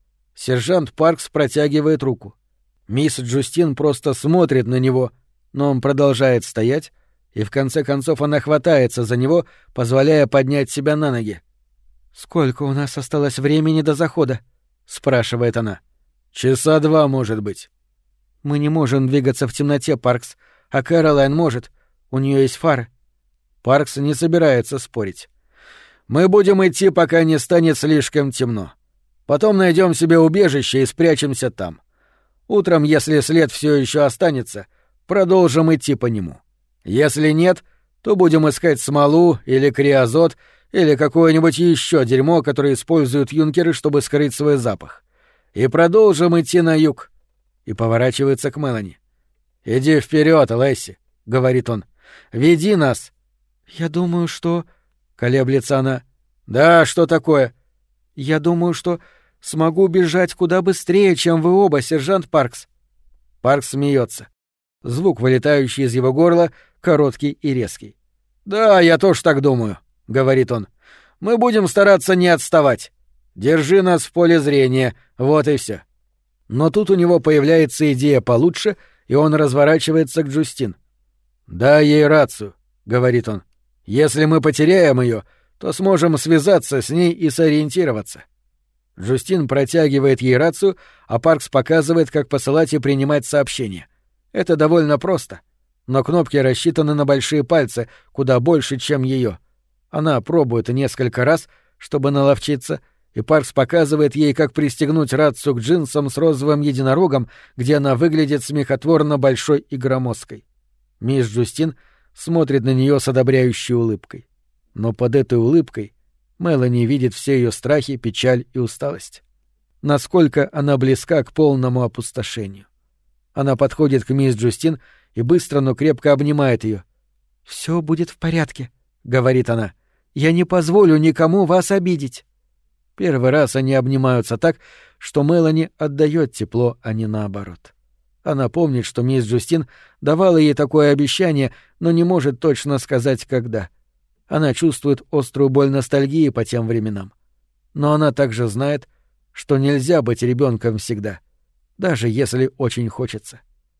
Сержант Паркс протягивает руку. Мисс Джустин просто смотрит на него, но он продолжает стоять, и в конце концов она хватается за него, позволяя поднять себя на ноги. «Сколько у нас осталось времени до захода?» — спрашивает она. «Часа 2, может быть». «Мы не можем двигаться в темноте, Паркс, а Кэролайн может. У нее есть фары». Паркс не собирается спорить. «Мы будем идти, пока не станет слишком темно. Потом найдем себе убежище и спрячемся там. Утром, если след все еще останется, продолжим идти по нему. Если нет, то будем искать смолу или криозот или какое-нибудь еще дерьмо, которое используют юнкеры, чтобы скрыть свой запах. И продолжим идти на юг». И поворачивается к Мелани. «Иди вперед, Лесси», — говорит он. «Веди нас». «Я думаю, что...» — колеблется она. «Да, что такое?» «Я думаю, что смогу бежать куда быстрее, чем вы оба, сержант Паркс». Паркс смеется. Звук, вылетающий из его горла, короткий и резкий. «Да, я тоже так думаю», — говорит он. «Мы будем стараться не отставать. Держи нас в поле зрения, вот и все». Но тут у него появляется идея получше, и он разворачивается к Джустин. «Дай ей рацию», — говорит он. «Если мы потеряем ее, то сможем связаться с ней и сориентироваться». Джустин протягивает ей рацию, а Паркс показывает, как посылать и принимать сообщения. Это довольно просто. Но кнопки рассчитаны на большие пальцы, куда больше, чем ее. Она пробует несколько раз, чтобы наловчиться, и Паркс показывает ей, как пристегнуть рацию к джинсам с розовым единорогом, где она выглядит смехотворно большой и громоздкой. Мисс Джустин смотрит на нее с одобряющей улыбкой. Но под этой улыбкой Мелани видит все ее страхи, печаль и усталость. Насколько она близка к полному опустошению. Она подходит к мисс Джустин и быстро, но крепко обнимает ее. «Все будет в порядке», — говорит она. «Я не позволю никому вас обидеть». Первый раз они обнимаются так, что Мелани отдает тепло, а не наоборот. Она помнит, что мисс Джустин давала ей такое обещание, но не может точно сказать, когда. Она чувствует острую боль ностальгии по тем временам. Но она также знает, что нельзя быть ребенком всегда, даже если очень хочется.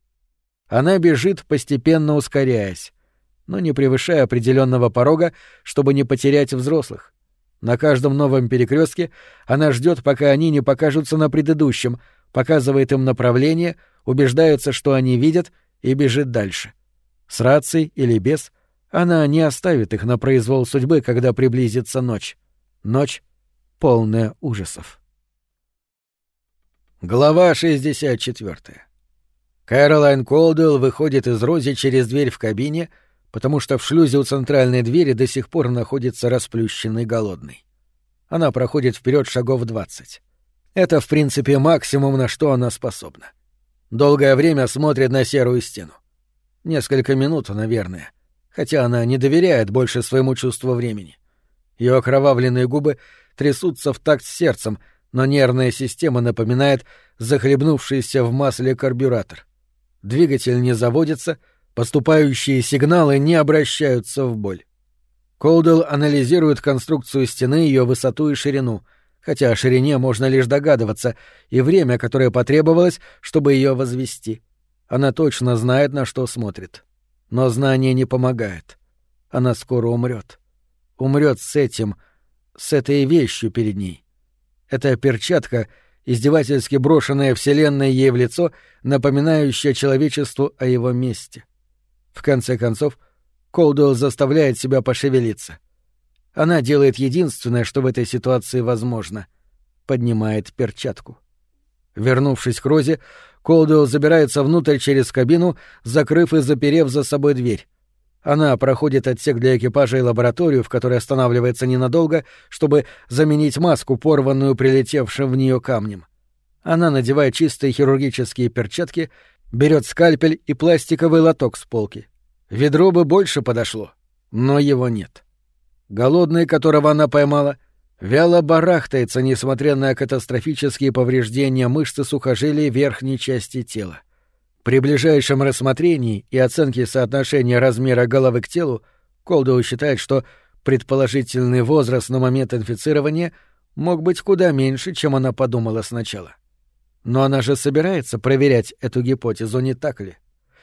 Она бежит, постепенно ускоряясь, но не превышая определенного порога, чтобы не потерять взрослых. На каждом новом перекрестке она ждет, пока они не покажутся на предыдущем, показывает им направление, убеждается, что они видят, и бежит дальше. С рацией или без, она не оставит их на произвол судьбы, когда приблизится ночь. Ночь, полная ужасов. Глава 64. Кэролайн Колдуэлл выходит из Рози через дверь в кабине, потому что в шлюзе у центральной двери до сих пор находится расплющенный голодный. Она проходит вперед шагов 20. Это, в принципе, максимум, на что она способна. Долгое время смотрит на серую стену. Несколько минут, наверное, хотя она не доверяет больше своему чувству времени. Ее окровавленные губы трясутся в такт с сердцем, но нервная система напоминает захлебнувшийся в масле карбюратор. Двигатель не заводится, поступающие сигналы не обращаются в боль. Колдуэлл анализирует конструкцию стены, ее высоту и ширину, хотя о ширине можно лишь догадываться, и время, которое потребовалось, чтобы ее возвести. Она точно знает, на что смотрит. Но знание не помогает. Она скоро умрет. Умрет с этой вещью перед ней. Эта перчатка, издевательски брошенная вселенной ей в лицо, напоминающая человечеству о его месте. В конце концов, Колдуэлл заставляет себя пошевелиться. Она делает единственное, что в этой ситуации возможно — поднимает перчатку. Вернувшись к Розе, Колдуэлл забирается внутрь через кабину, закрыв и заперев за собой дверь. Она проходит отсек для экипажа и лабораторию, в которой останавливается ненадолго, чтобы заменить маску, порванную прилетевшим в нее камнем. Она надевает чистые хирургические перчатки, берет скальпель и пластиковый лоток с полки. Ведро бы больше подошло, но его нет. Голодный, которого она поймала, вяло барахтается, несмотря на катастрофические повреждения мышц и сухожилий верхней части тела. При ближайшем рассмотрении и оценке соотношения размера головы к телу Колдуэлл считает, что предположительный возраст на момент инфицирования мог быть куда меньше, чем она подумала сначала. Но она же собирается проверять эту гипотезу, не так ли?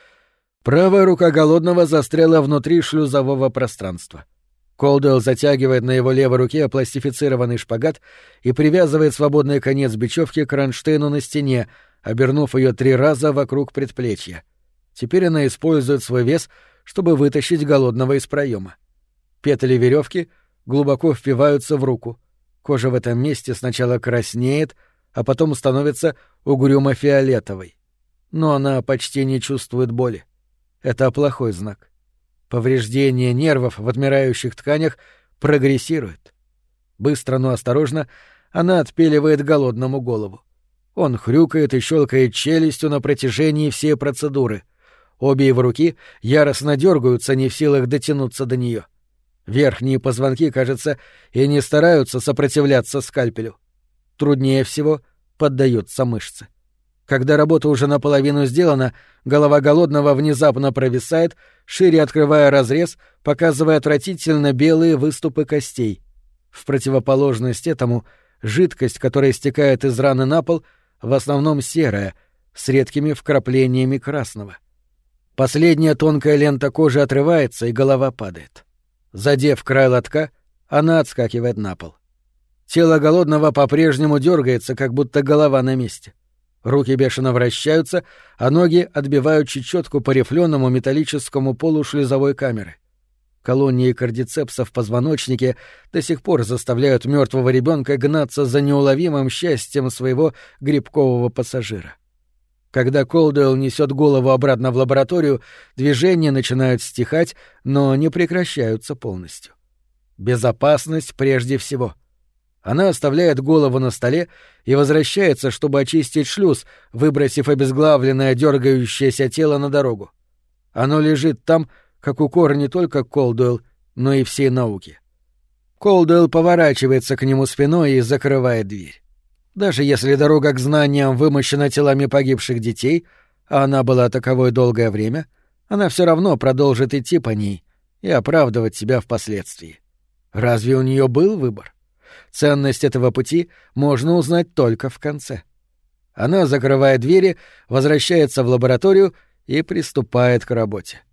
Правая рука голодного застряла внутри шлюзового пространства. Колдуэлл затягивает на его левой руке пластифицированный шпагат и привязывает свободный конец бечевки к кронштейну на стене, обернув ее 3 раза вокруг предплечья. Теперь она использует свой вес, чтобы вытащить голодного из проема. Петли веревки глубоко впиваются в руку. Кожа в этом месте сначала краснеет, а потом становится угрюмо-фиолетовой. Но она почти не чувствует боли. Это плохой знак. Повреждение нервов в отмирающих тканях прогрессирует. Быстро, но осторожно она отпиливает голодному голову. Он хрюкает и щелкает челюстью на протяжении всей процедуры. Обе его руки яростно дергаются, не в силах дотянуться до нее. Верхние позвонки, кажется, и не стараются сопротивляться скальпелю. Труднее всего поддаются мышцы. Когда работа уже наполовину сделана, голова голодного внезапно провисает, шире открывая разрез, показывая отвратительно белые выступы костей. В противоположность этому, жидкость, которая стекает из раны на пол, в основном серая, с редкими вкраплениями красного. Последняя тонкая лента кожи отрывается, и голова падает. Задев край лотка, она отскакивает на пол. Тело голодного по-прежнему дергается, как будто голова на месте. Руки бешено вращаются, а ноги отбивают чечетку по рифленому металлическому полу шлюзовой камеры. Колонии кардицепса в позвоночнике до сих пор заставляют мертвого ребенка гнаться за неуловимым счастьем своего грибкового пассажира. Когда Колдуэлл несет голову обратно в лабораторию, движения начинают стихать, но не прекращаются полностью. Безопасность прежде всего. Она оставляет голову на столе и возвращается, чтобы очистить шлюз, выбросив обезглавленное дергающееся тело на дорогу. Оно лежит там, как укор не только Колдуэлл, но и всей науки. Колдуэлл поворачивается к нему спиной и закрывает дверь. Даже если дорога к знаниям вымощена телами погибших детей, а она была таковой долгое время, она все равно продолжит идти по ней и оправдывать себя впоследствии. Разве у нее был выбор? Ценность этого пути можно узнать только в конце. Она закрывает двери, возвращается в лабораторию и приступает к работе.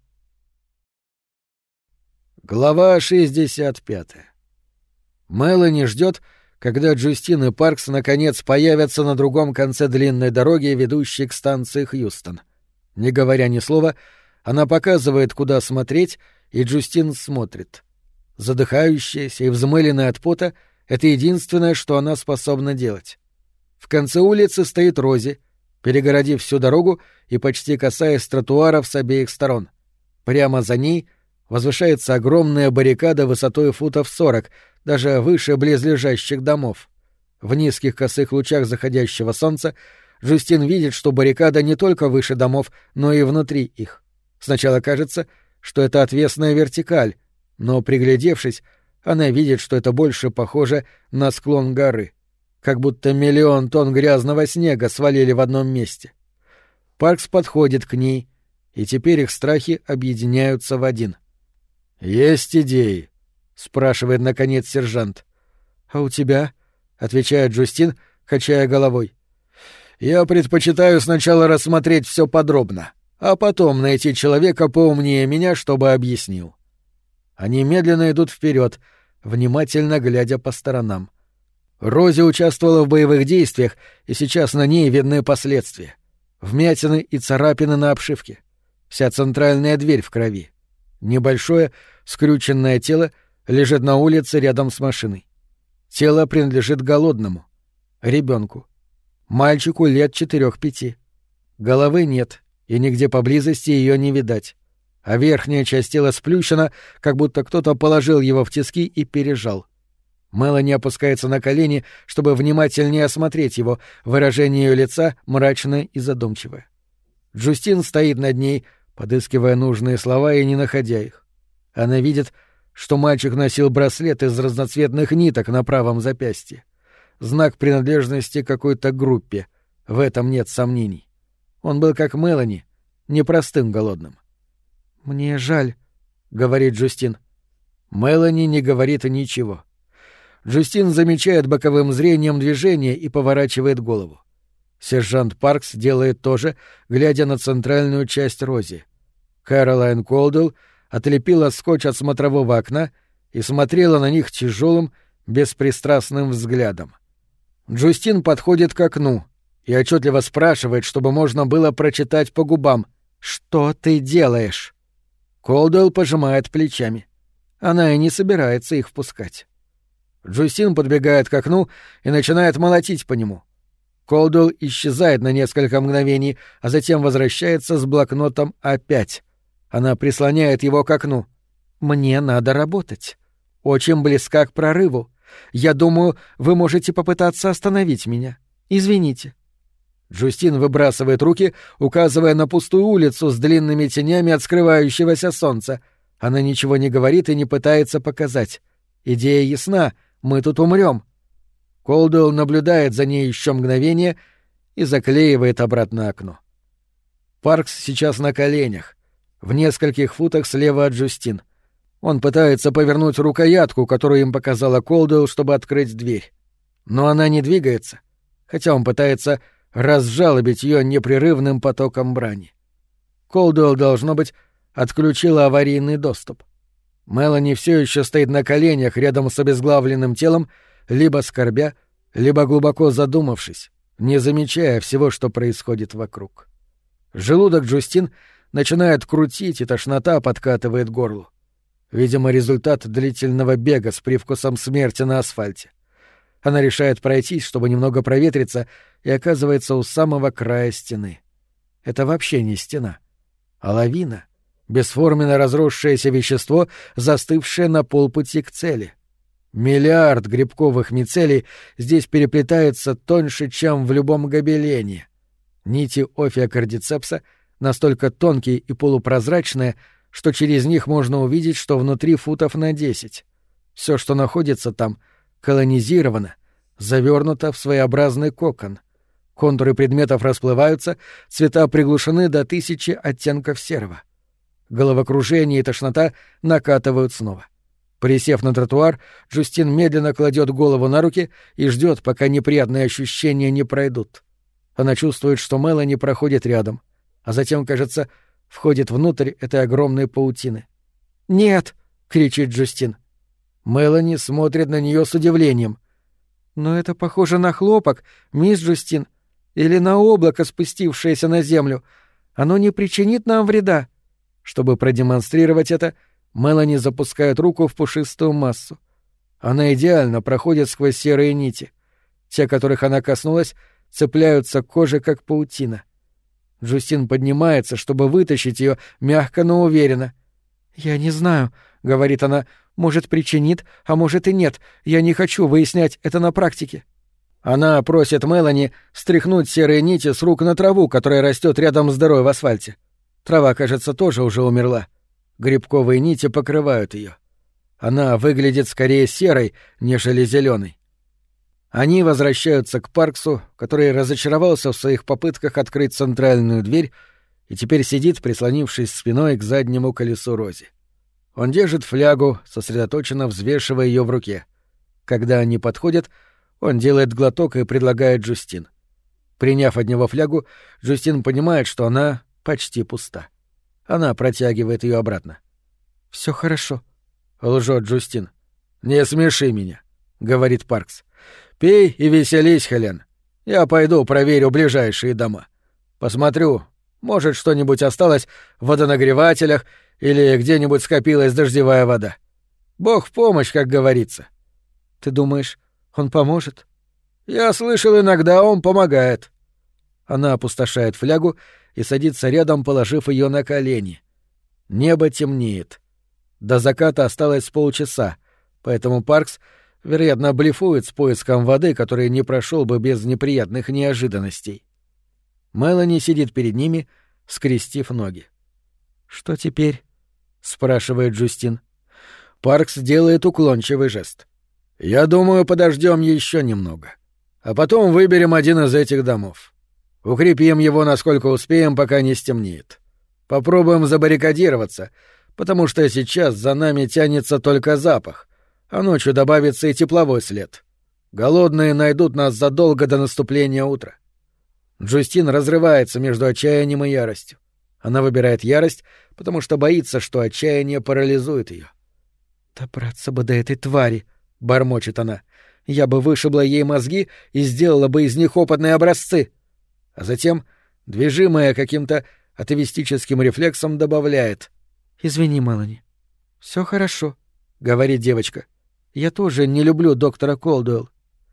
Глава 65. Мелани ждет, когда Джустин и Паркс наконец появятся на другом конце длинной дороги, ведущей к станции Хьюстон. Не говоря ни слова, она показывает, куда смотреть, и Джустин смотрит. Задыхающаяся и взмыленная от пота — это единственное, что она способна делать. В конце улицы стоит Рози, перегородив всю дорогу и почти касаясь тротуаров с обеих сторон. Прямо за ней возвышается огромная баррикада высотой футов 40, даже выше близлежащих домов. В низких косых лучах заходящего солнца Джустин видит, что баррикада не только выше домов, но и внутри их. Сначала кажется, что это отвесная вертикаль, но, приглядевшись, она видит, что это больше похоже на склон горы, как будто 1 000 000 тонн грязного снега свалили в одном месте. Паркс подходит к ней, и теперь их страхи объединяются в один. «Есть идеи?» — спрашивает, наконец, сержант. «А у тебя?» — отвечает Джустин, качая головой. «Я предпочитаю сначала рассмотреть все подробно, а потом найти человека поумнее меня, чтобы объяснил». Они медленно идут вперед, внимательно глядя по сторонам. Рози участвовала в боевых действиях, и сейчас на ней видны последствия. Вмятины и царапины на обшивке. Вся центральная дверь в крови. Небольшое, скрюченное тело лежит на улице рядом с машиной. Тело принадлежит голодному. Ребенку. Мальчику лет 4-5. Головы нет, и нигде поблизости ее не видать. А верхняя часть тела сплющена, как будто кто-то положил его в тиски и пережал. Мелани опускается на колени, чтобы внимательнее осмотреть его, выражение ее лица мрачное и задумчивое. Джустин стоит над ней, подыскивая нужные слова и не находя их. Она видит, что мальчик носил браслет из разноцветных ниток на правом запястье. Знак принадлежности какой-то группе, в этом нет сомнений. Он был как Мелани, непростым голодным. «Мне жаль», — говорит Джустин. Мелани не говорит ничего. Джустин замечает боковым зрением движение и поворачивает голову. Сержант Паркс делает то же, глядя на центральную часть Рози. Кэролайн Колдуэлл отлепила скотч от смотрового окна и смотрела на них тяжелым, беспристрастным взглядом. Джустин подходит к окну и отчетливо спрашивает, чтобы можно было прочитать по губам: «Что ты делаешь?» Колдуэлл пожимает плечами. Она и не собирается их впускать. Джустин подбегает к окну и начинает молотить по нему. Колдуэлл исчезает на несколько мгновений, а затем возвращается с блокнотом опять. Она прислоняет его к окну. «Мне надо работать. Очень близка к прорыву. Я думаю, вы можете попытаться остановить меня. Извините». Джустин выбрасывает руки, указывая на пустую улицу с длинными тенями от скрывающегося солнца. Она ничего не говорит и не пытается показать. Идея ясна. Мы тут умрем. Колдуэлл наблюдает за ней еще мгновение и заклеивает обратно окно. Паркс сейчас на коленях, в нескольких футах слева от Джустин. Он пытается повернуть рукоятку, которую им показала Колдуэлл, чтобы открыть дверь. Но она не двигается, хотя он пытается разжалобить ее непрерывным потоком брани. Колдуэлл, должно быть, отключила аварийный доступ. Мелани все еще стоит на коленях рядом с обезглавленным телом, либо скорбя, либо глубоко задумавшись, не замечая всего, что происходит вокруг. Желудок Джустин начинает крутить, и тошнота подкатывает горлу. Видимо, результат длительного бега с привкусом смерти на асфальте. Она решает пройтись, чтобы немного проветриться, и оказывается у самого края стены. Это вообще не стена, а лавина. Бесформенно разросшееся вещество, застывшее на полпути к цели. Миллиард грибковых мицелий здесь переплетается тоньше, чем в любом гобелене. Нити офиокардицепса настолько тонкие и полупрозрачные, что через них можно увидеть, что внутри футов на 10. Все, что находится там, колонизировано, завернуто в своеобразный кокон. Контуры предметов расплываются, цвета приглушены до 1000 оттенков серого. Головокружение и тошнота накатывают снова. Присев на тротуар, Джустин медленно кладет голову на руки и ждет, пока неприятные ощущения не пройдут. Она чувствует, что Мелани проходит рядом, а затем, кажется, входит внутрь этой огромной паутины. «Нет!» — кричит Джустин. Мелани смотрит на нее с удивлением. «Но это похоже на хлопок, мисс Джустин, или на облако, спустившееся на землю. Оно не причинит нам вреда». Чтобы продемонстрировать это, Мелани запускает руку в пушистую массу. Она идеально проходит сквозь серые нити. Те, которых она коснулась, цепляются к коже, как паутина. Джустин поднимается, чтобы вытащить ее мягко, но уверенно.
«Я не знаю», — говорит она, — «может, причинит, а может и нет. Я не хочу выяснять это на практике».
Она просит Мелани стряхнуть серые нити с рук на траву, которая растет рядом с дырой в асфальте. Трава, кажется, тоже уже умерла. Грибковые нити покрывают ее. Она выглядит скорее серой, нежели зеленой. Они возвращаются к Парксу, который разочаровался в своих попытках открыть центральную дверь и теперь сидит, прислонившись спиной к заднему колесу Рози. Он держит флягу, сосредоточенно взвешивая ее в руке. Когда они подходят, он делает глоток и предлагает Джустин. Приняв от него флягу, Джустин понимает, что она почти пуста. Она протягивает ее обратно.
«Все хорошо»,
— лжет Джустин. «Не смеши меня», — говорит Паркс. «Пей и веселись, Хелен. Я пойду проверю ближайшие дома. Посмотрю, может, что-нибудь осталось в водонагревателях или где-нибудь скопилась дождевая вода. Бог в помощь, как говорится».
«Ты думаешь, он поможет?»
«Я слышал, иногда он помогает». Она опустошает флягу и садится рядом, положив ее на колени. Небо темнеет. До заката осталось полчаса, поэтому Паркс, вероятно, блефует с поиском воды, который не прошел бы без неприятных неожиданностей. Мелани сидит перед ними, скрестив ноги.
«Что теперь?» — спрашивает Джустин.
Паркс делает уклончивый жест. «Я думаю, подождем еще немного. А потом выберем один из этих домов. Укрепим его, насколько успеем, пока не стемнеет. Попробуем забаррикадироваться, потому что сейчас за нами тянется только запах, а ночью добавится и тепловой след. Голодные найдут нас задолго до наступления утра». Джустин разрывается между отчаянием и яростью. Она выбирает ярость, потому что боится, что отчаяние парализует ее.
«Добраться бы до этой твари», — бормочет она. «Я бы вышибла ей мозги и сделала бы из них опытные образцы».
А затем, движимая каким-то атовистическим рефлексом, добавляет:
«Извини, Мелани». «Все хорошо», — говорит девочка. «Я тоже не люблю доктора Колдуэлл».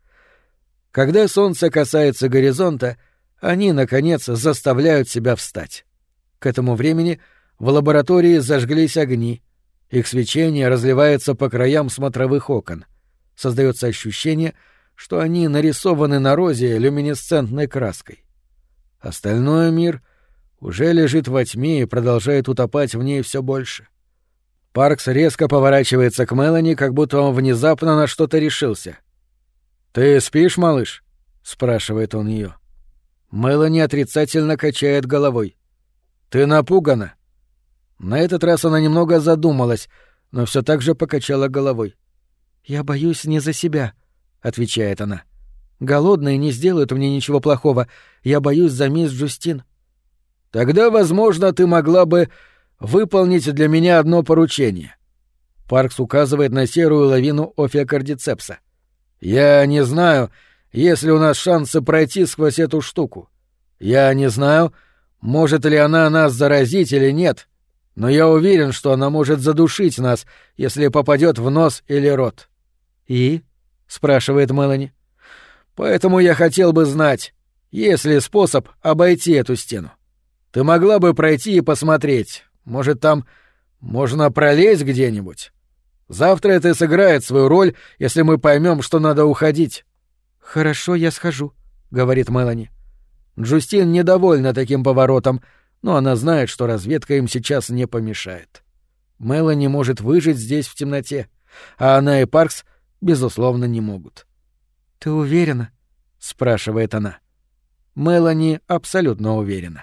Когда солнце касается горизонта, они, наконец, заставляют себя встать. К этому времени в лаборатории зажглись огни. Их свечение разливается по краям смотровых окон. Создается ощущение, что они нарисованы на розе люминесцентной краской. Остальной мир уже лежит во тьме и продолжает утопать в ней все больше. Паркс резко поворачивается к Мелани, как будто он внезапно на что-то решился. «Ты спишь, малыш?» — спрашивает он ее. Мелани отрицательно качает головой. «Ты напугана?» На этот раз она немного задумалась, но все так же покачала головой.
«Я боюсь не за себя», — отвечает она. «Голодные не сделают мне ничего плохого. Я боюсь за мисс Джустин».
«Тогда, возможно, ты могла бы выполнить для меня одно поручение». Паркс указывает на серую лавину офиокардицепса. «Я не знаю, есть ли у нас шансы пройти сквозь эту штуку. Я не знаю, может ли она нас заразить или нет, но я уверен, что она может задушить нас, если попадет в нос или рот».
«И?» — спрашивает Мелани.
«Поэтому я хотел бы знать, есть ли способ обойти эту стену. Ты могла бы пройти и посмотреть, может, там можно пролезть где-нибудь? Завтра это сыграет свою роль, если мы поймем, что надо уходить».
«Хорошо, я схожу», — говорит Мелани.
Джустин недовольна таким поворотом, но она знает, что разведка им сейчас не помешает. Мелани может выжить здесь в темноте, а она и Паркс, безусловно, не могут.
«Ты уверена?» — спрашивает она.
Мелани абсолютно уверена.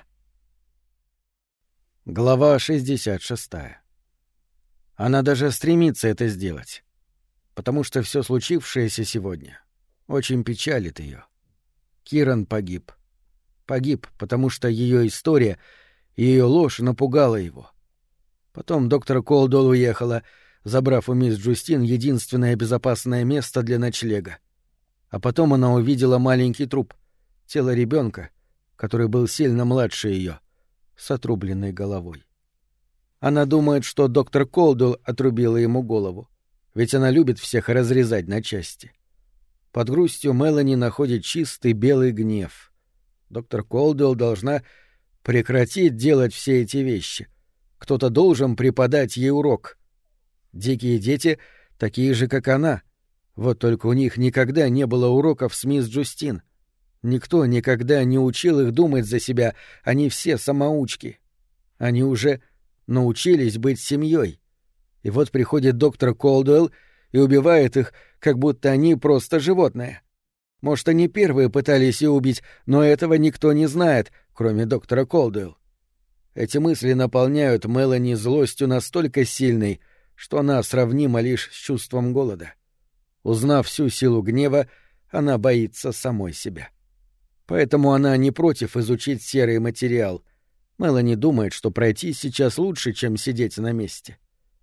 Глава 66. Она даже стремится это сделать, потому что все случившееся сегодня очень печалит ее. Киран погиб. Погиб, потому что ее история и ее ложь напугала его. Потом доктор Колдуэлл уехала, забрав у мисс Джустин единственное безопасное место для ночлега. А потом она увидела маленький труп, тело ребенка, который был сильно младше ее, с отрубленной головой. Она думает, что доктор Колдуэлл отрубила ему голову, ведь она любит всех разрезать на части. Под грустью Мелани находит чистый белый гнев. Доктор Колдуэлл должна прекратить делать все эти вещи. Кто-то должен преподать ей урок. Дикие дети такие же, как она. Вот только у них никогда не было уроков с мисс Джустин. Никто никогда не учил их думать за себя, они все самоучки. Они уже научились быть семьей. И вот приходит доктор Колдуэлл и убивает их, как будто они просто животные. Может, они первые пытались ее убить, но этого никто не знает, кроме доктора Колдуэлл. Эти мысли наполняют Мелани злостью настолько сильной, что она сравнима лишь с чувством голода. Узнав всю силу гнева, она боится самой себя. Поэтому она не против изучить серый материал. Мелани думает, что пройти сейчас лучше, чем сидеть на месте.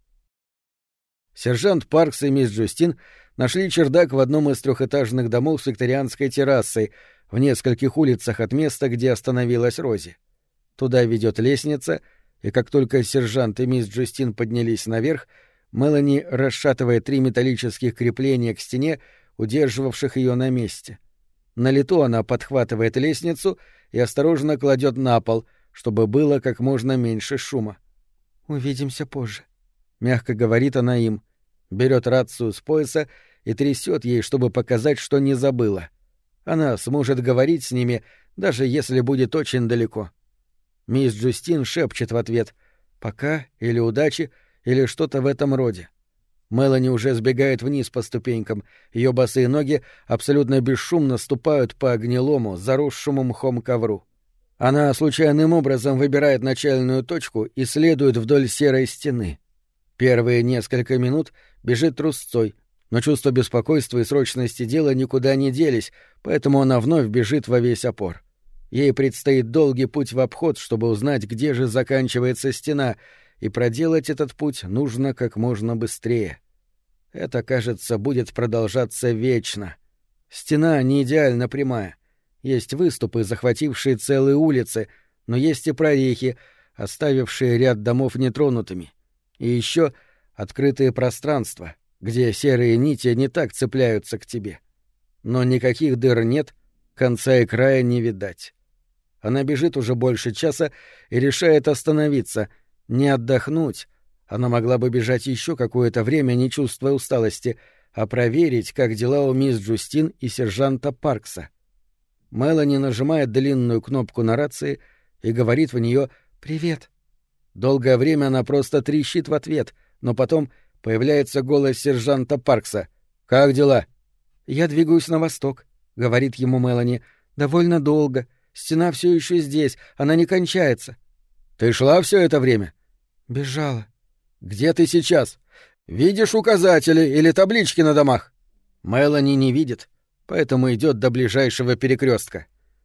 Сержант Паркс и мисс Джустин нашли чердак в одном из трехэтажных домов с викторианской террасой в нескольких улицах от места, где остановилась Рози. Туда ведет лестница, и как только сержант и мисс Джустин поднялись наверх, Мелани расшатывает 3 металлических крепления к стене, удерживавших ее на месте. На лету она подхватывает лестницу и осторожно кладет на пол, чтобы было как можно меньше шума. «Увидимся позже», — мягко говорит она им, берет рацию с пояса и трясет ей, чтобы показать, что не забыла. Она сможет говорить с ними, даже если будет очень далеко. Мисс Джустин шепчет в ответ «пока» или «удачи» или что-то в этом роде. Мелани уже сбегает вниз по ступенькам, ее босые ноги абсолютно бесшумно ступают по гнилому, заросшему мхом ковру. Она случайным образом выбирает начальную точку и следует вдоль серой стены. Первые несколько минут бежит трусцой, но чувство беспокойства и срочности дела никуда не делись, поэтому она вновь бежит во весь опор. Ей предстоит долгий путь в обход, чтобы узнать, где же заканчивается стена, и проделать этот путь нужно как можно быстрее. Это, кажется, будет продолжаться вечно. Стена не идеально прямая. Есть выступы, захватившие целые улицы, но есть и прорехи, оставившие ряд домов нетронутыми. И еще открытые пространства, где серые нити не так цепляются к тебе. Но никаких дыр нет, конца и края не видать. Она бежит уже больше часа и решает остановиться, не отдохнуть. Она могла бы бежать еще какое-то время, не чувствуя усталости, а проверить, как дела у мисс Джустин и сержанта Паркса. Мелани нажимает длинную кнопку на рации и говорит в нее «Привет». Долгое время она просто трещит в ответ, но потом появляется голос сержанта Паркса. «Как дела?» «Я двигаюсь на восток», — говорит ему Мелани. «Довольно долго. Стена все еще здесь, она не кончается». «Ты шла все это время?» «Бежала». «Где ты сейчас? Видишь указатели или таблички на домах?» Мелани не видит, поэтому идет до ближайшего перекрестка.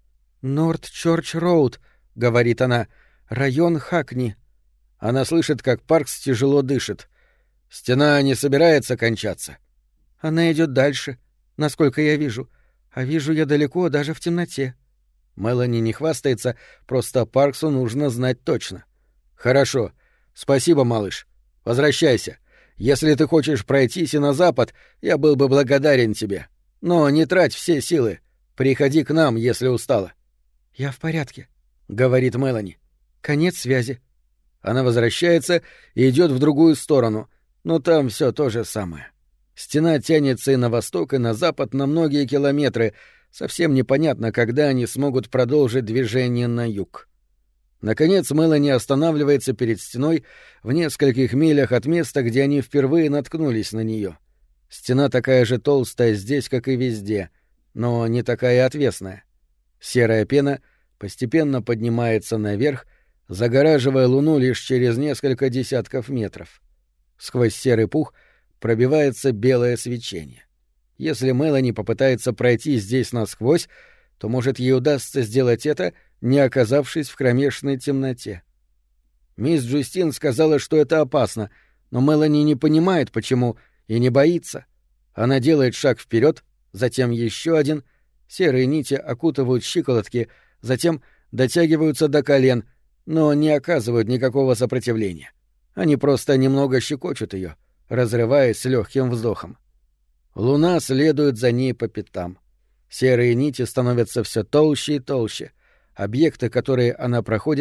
«Норт-Чорч-Роуд», — говорит она, — «район Хакни». Она слышит, как Паркс тяжело дышит. «Стена не собирается кончаться?» «Она идет дальше, насколько я вижу. А вижу я далеко, даже в темноте». Мелани не хвастается, просто Парксу нужно знать точно. «Хорошо. Спасибо, малыш. Возвращайся. Если ты хочешь пройтись и на запад, я был бы благодарен тебе. Но не трать все силы. Приходи к нам, если устала». «Я в порядке», — говорит Мелани. «Конец связи». Она возвращается и идет в другую сторону, но там все то же самое. Стена тянется и на восток, и на запад на многие километры. Совсем непонятно, когда они смогут продолжить движение на юг. Наконец Мелани останавливается перед стеной в нескольких милях от места, где они впервые наткнулись на нее. Стена такая же толстая здесь, как и везде, но не такая отвесная. Серая пена постепенно поднимается наверх, загораживая луну лишь через несколько десятков метров. Сквозь серый пух пробивается белое свечение. Если Мелани попытается пройти здесь насквозь, то, может, ей удастся сделать это, не оказавшись в кромешной темноте. Мисс Джустин сказала, что это опасно, но Мелани не понимает, почему, и не боится. Она делает шаг вперед, затем еще один. Серые нити окутывают щиколотки, затем дотягиваются до колен, но не оказывают никакого сопротивления. Они просто немного щекочут ее, разрываясь с легким вздохом. Луна следует за ней по пятам. Серые нити становятся все толще и толще. Объекты, которые она проходит,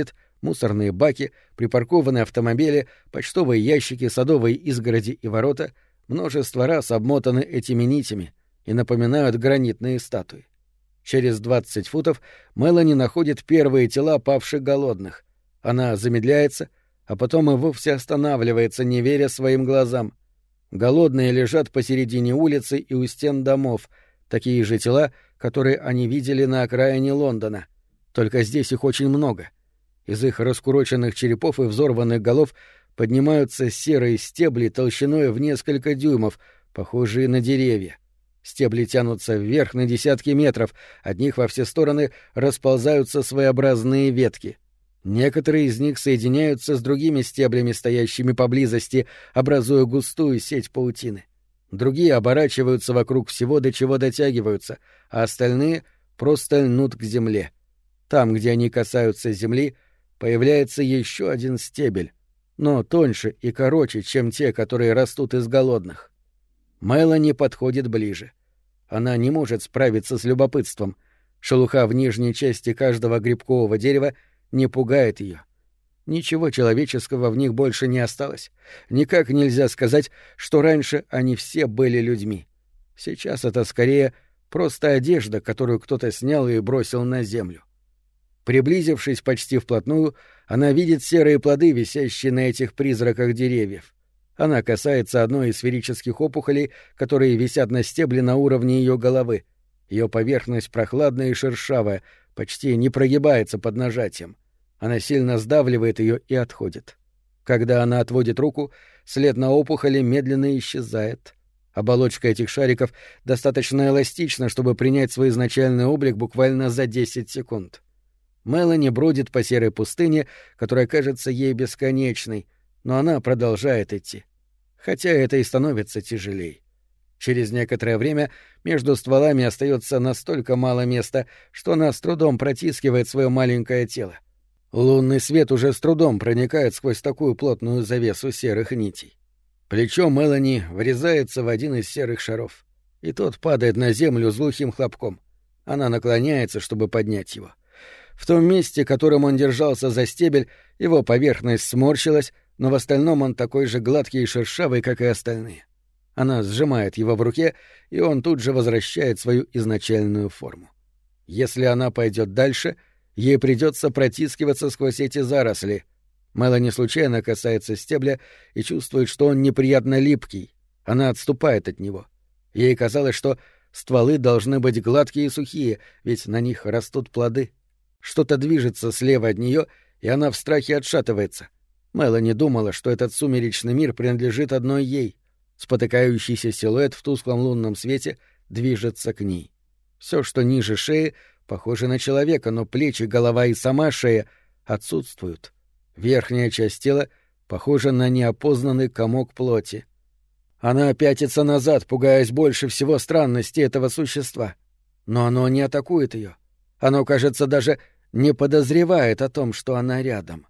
Мусорные баки, припаркованные автомобили, почтовые ящики, садовые изгороди и ворота множество раз обмотаны этими нитями и напоминают гранитные статуи. Через 20 футов Мелани находит первые тела павших голодных. Она замедляется, а потом и вовсе останавливается, не веря своим глазам. Голодные лежат посередине улицы и у стен домов, такие же тела, которые они видели на окраине Лондона. Только здесь их очень много. Из их раскуроченных черепов и взорванных голов поднимаются серые стебли толщиной в несколько дюймов, похожие на деревья. Стебли тянутся вверх на десятки метров, от них во все стороны расползаются своеобразные ветки. Некоторые из них соединяются с другими стеблями, стоящими поблизости, образуя густую сеть паутины. Другие оборачиваются вокруг всего, до чего дотягиваются, а остальные просто льнут к земле. Там, где они касаются земли, появляется еще один стебель, но тоньше и короче, чем те, которые растут из голодных. Мелани подходит ближе. Она не может справиться с любопытством. Шелуха в нижней части каждого грибкового дерева не пугает ее. Ничего человеческого в них больше не осталось. Никак нельзя сказать, что раньше они все были людьми. Сейчас это скорее просто одежда, которую кто-то снял и бросил на землю. Приблизившись почти вплотную, она видит серые плоды, висящие на этих призраках деревьев. Она касается одной из сферических опухолей, которые висят на стебле на уровне ее головы. Ее поверхность прохладная и шершавая, почти не прогибается под нажатием. Она сильно сдавливает ее и отходит. Когда она отводит руку, след на опухоли медленно исчезает. Оболочка этих шариков достаточно эластична, чтобы принять свой изначальный облик буквально за 10 секунд. Мелани бродит по серой пустыне, которая кажется ей бесконечной, но она продолжает идти. Хотя это и становится тяжелей. Через некоторое время между стволами остается настолько мало места, что она с трудом протискивает свое маленькое тело. Лунный свет уже с трудом проникает сквозь такую плотную завесу серых нитей. Плечо Мелани врезается в один из серых шаров, и тот падает на землю с глухим хлопком. Она наклоняется, чтобы поднять его. В том месте, которым он держался за стебель, его поверхность сморщилась, но в остальном он такой же гладкий и шершавый, как и остальные. Она сжимает его в руке, и он тут же возвращает свою изначальную форму. Если она пойдет дальше, ей придется протискиваться сквозь эти заросли. Мелани случайно касается стебля и чувствует, что он неприятно липкий. Она отступает от него. Ей казалось, что стволы должны быть гладкие и сухие, ведь на них растут плоды. Что-то движется слева от нее, и она в страхе отшатывается. Мелани думала, что этот сумеречный мир принадлежит одной ей. Спотыкающийся силуэт в тусклом лунном свете движется к ней. Все, что ниже шеи, похоже на человека, но плечи, голова и сама шея отсутствуют. Верхняя часть тела похожа на неопознанный комок плоти. Она пятится назад, пугаясь больше всего странности этого существа. Но оно не атакует ее. Оно, кажется, даже не подозревает о том, что она рядом.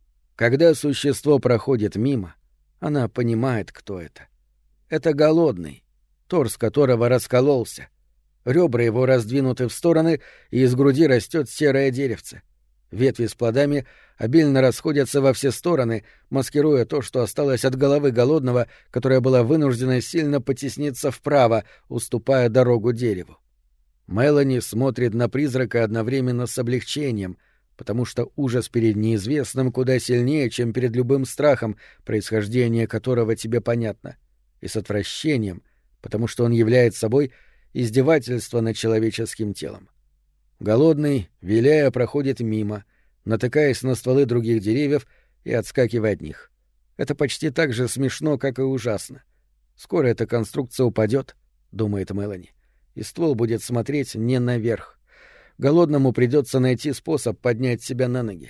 Когда существо проходит мимо, она понимает, кто это. Это голодный, торс которого раскололся. Ребра его раздвинуты в стороны, и из груди растет серое деревце. Ветви с плодами обильно расходятся во все стороны, маскируя то, что осталось от головы голодного, которая была вынуждена сильно потесниться вправо, уступая дорогу дереву. Мелани смотрит на призрака одновременно с облегчением, потому что ужас перед неизвестным куда сильнее, чем перед любым страхом, происхождение которого тебе понятно, и с отвращением, потому что он является собой издевательство над человеческим телом. Голодный, виляя, проходит мимо, натыкаясь на стволы других деревьев и отскакивая от них. Это почти так же смешно, как и ужасно. Скоро эта конструкция упадет, думает Мелани, и ствол будет смотреть не наверх. Голодному придется найти способ поднять себя на ноги.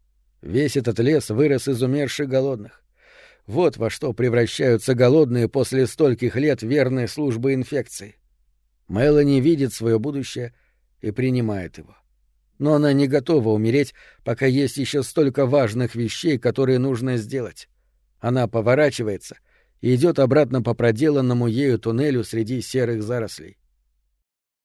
Весь этот лес вырос из умерших голодных. Вот во что превращаются голодные после стольких лет верной службы инфекции. Мелани видит свое будущее и принимает его. Но она не готова умереть, пока есть еще столько важных вещей, которые нужно сделать. Она поворачивается и идет обратно по проделанному ею туннелю среди серых зарослей.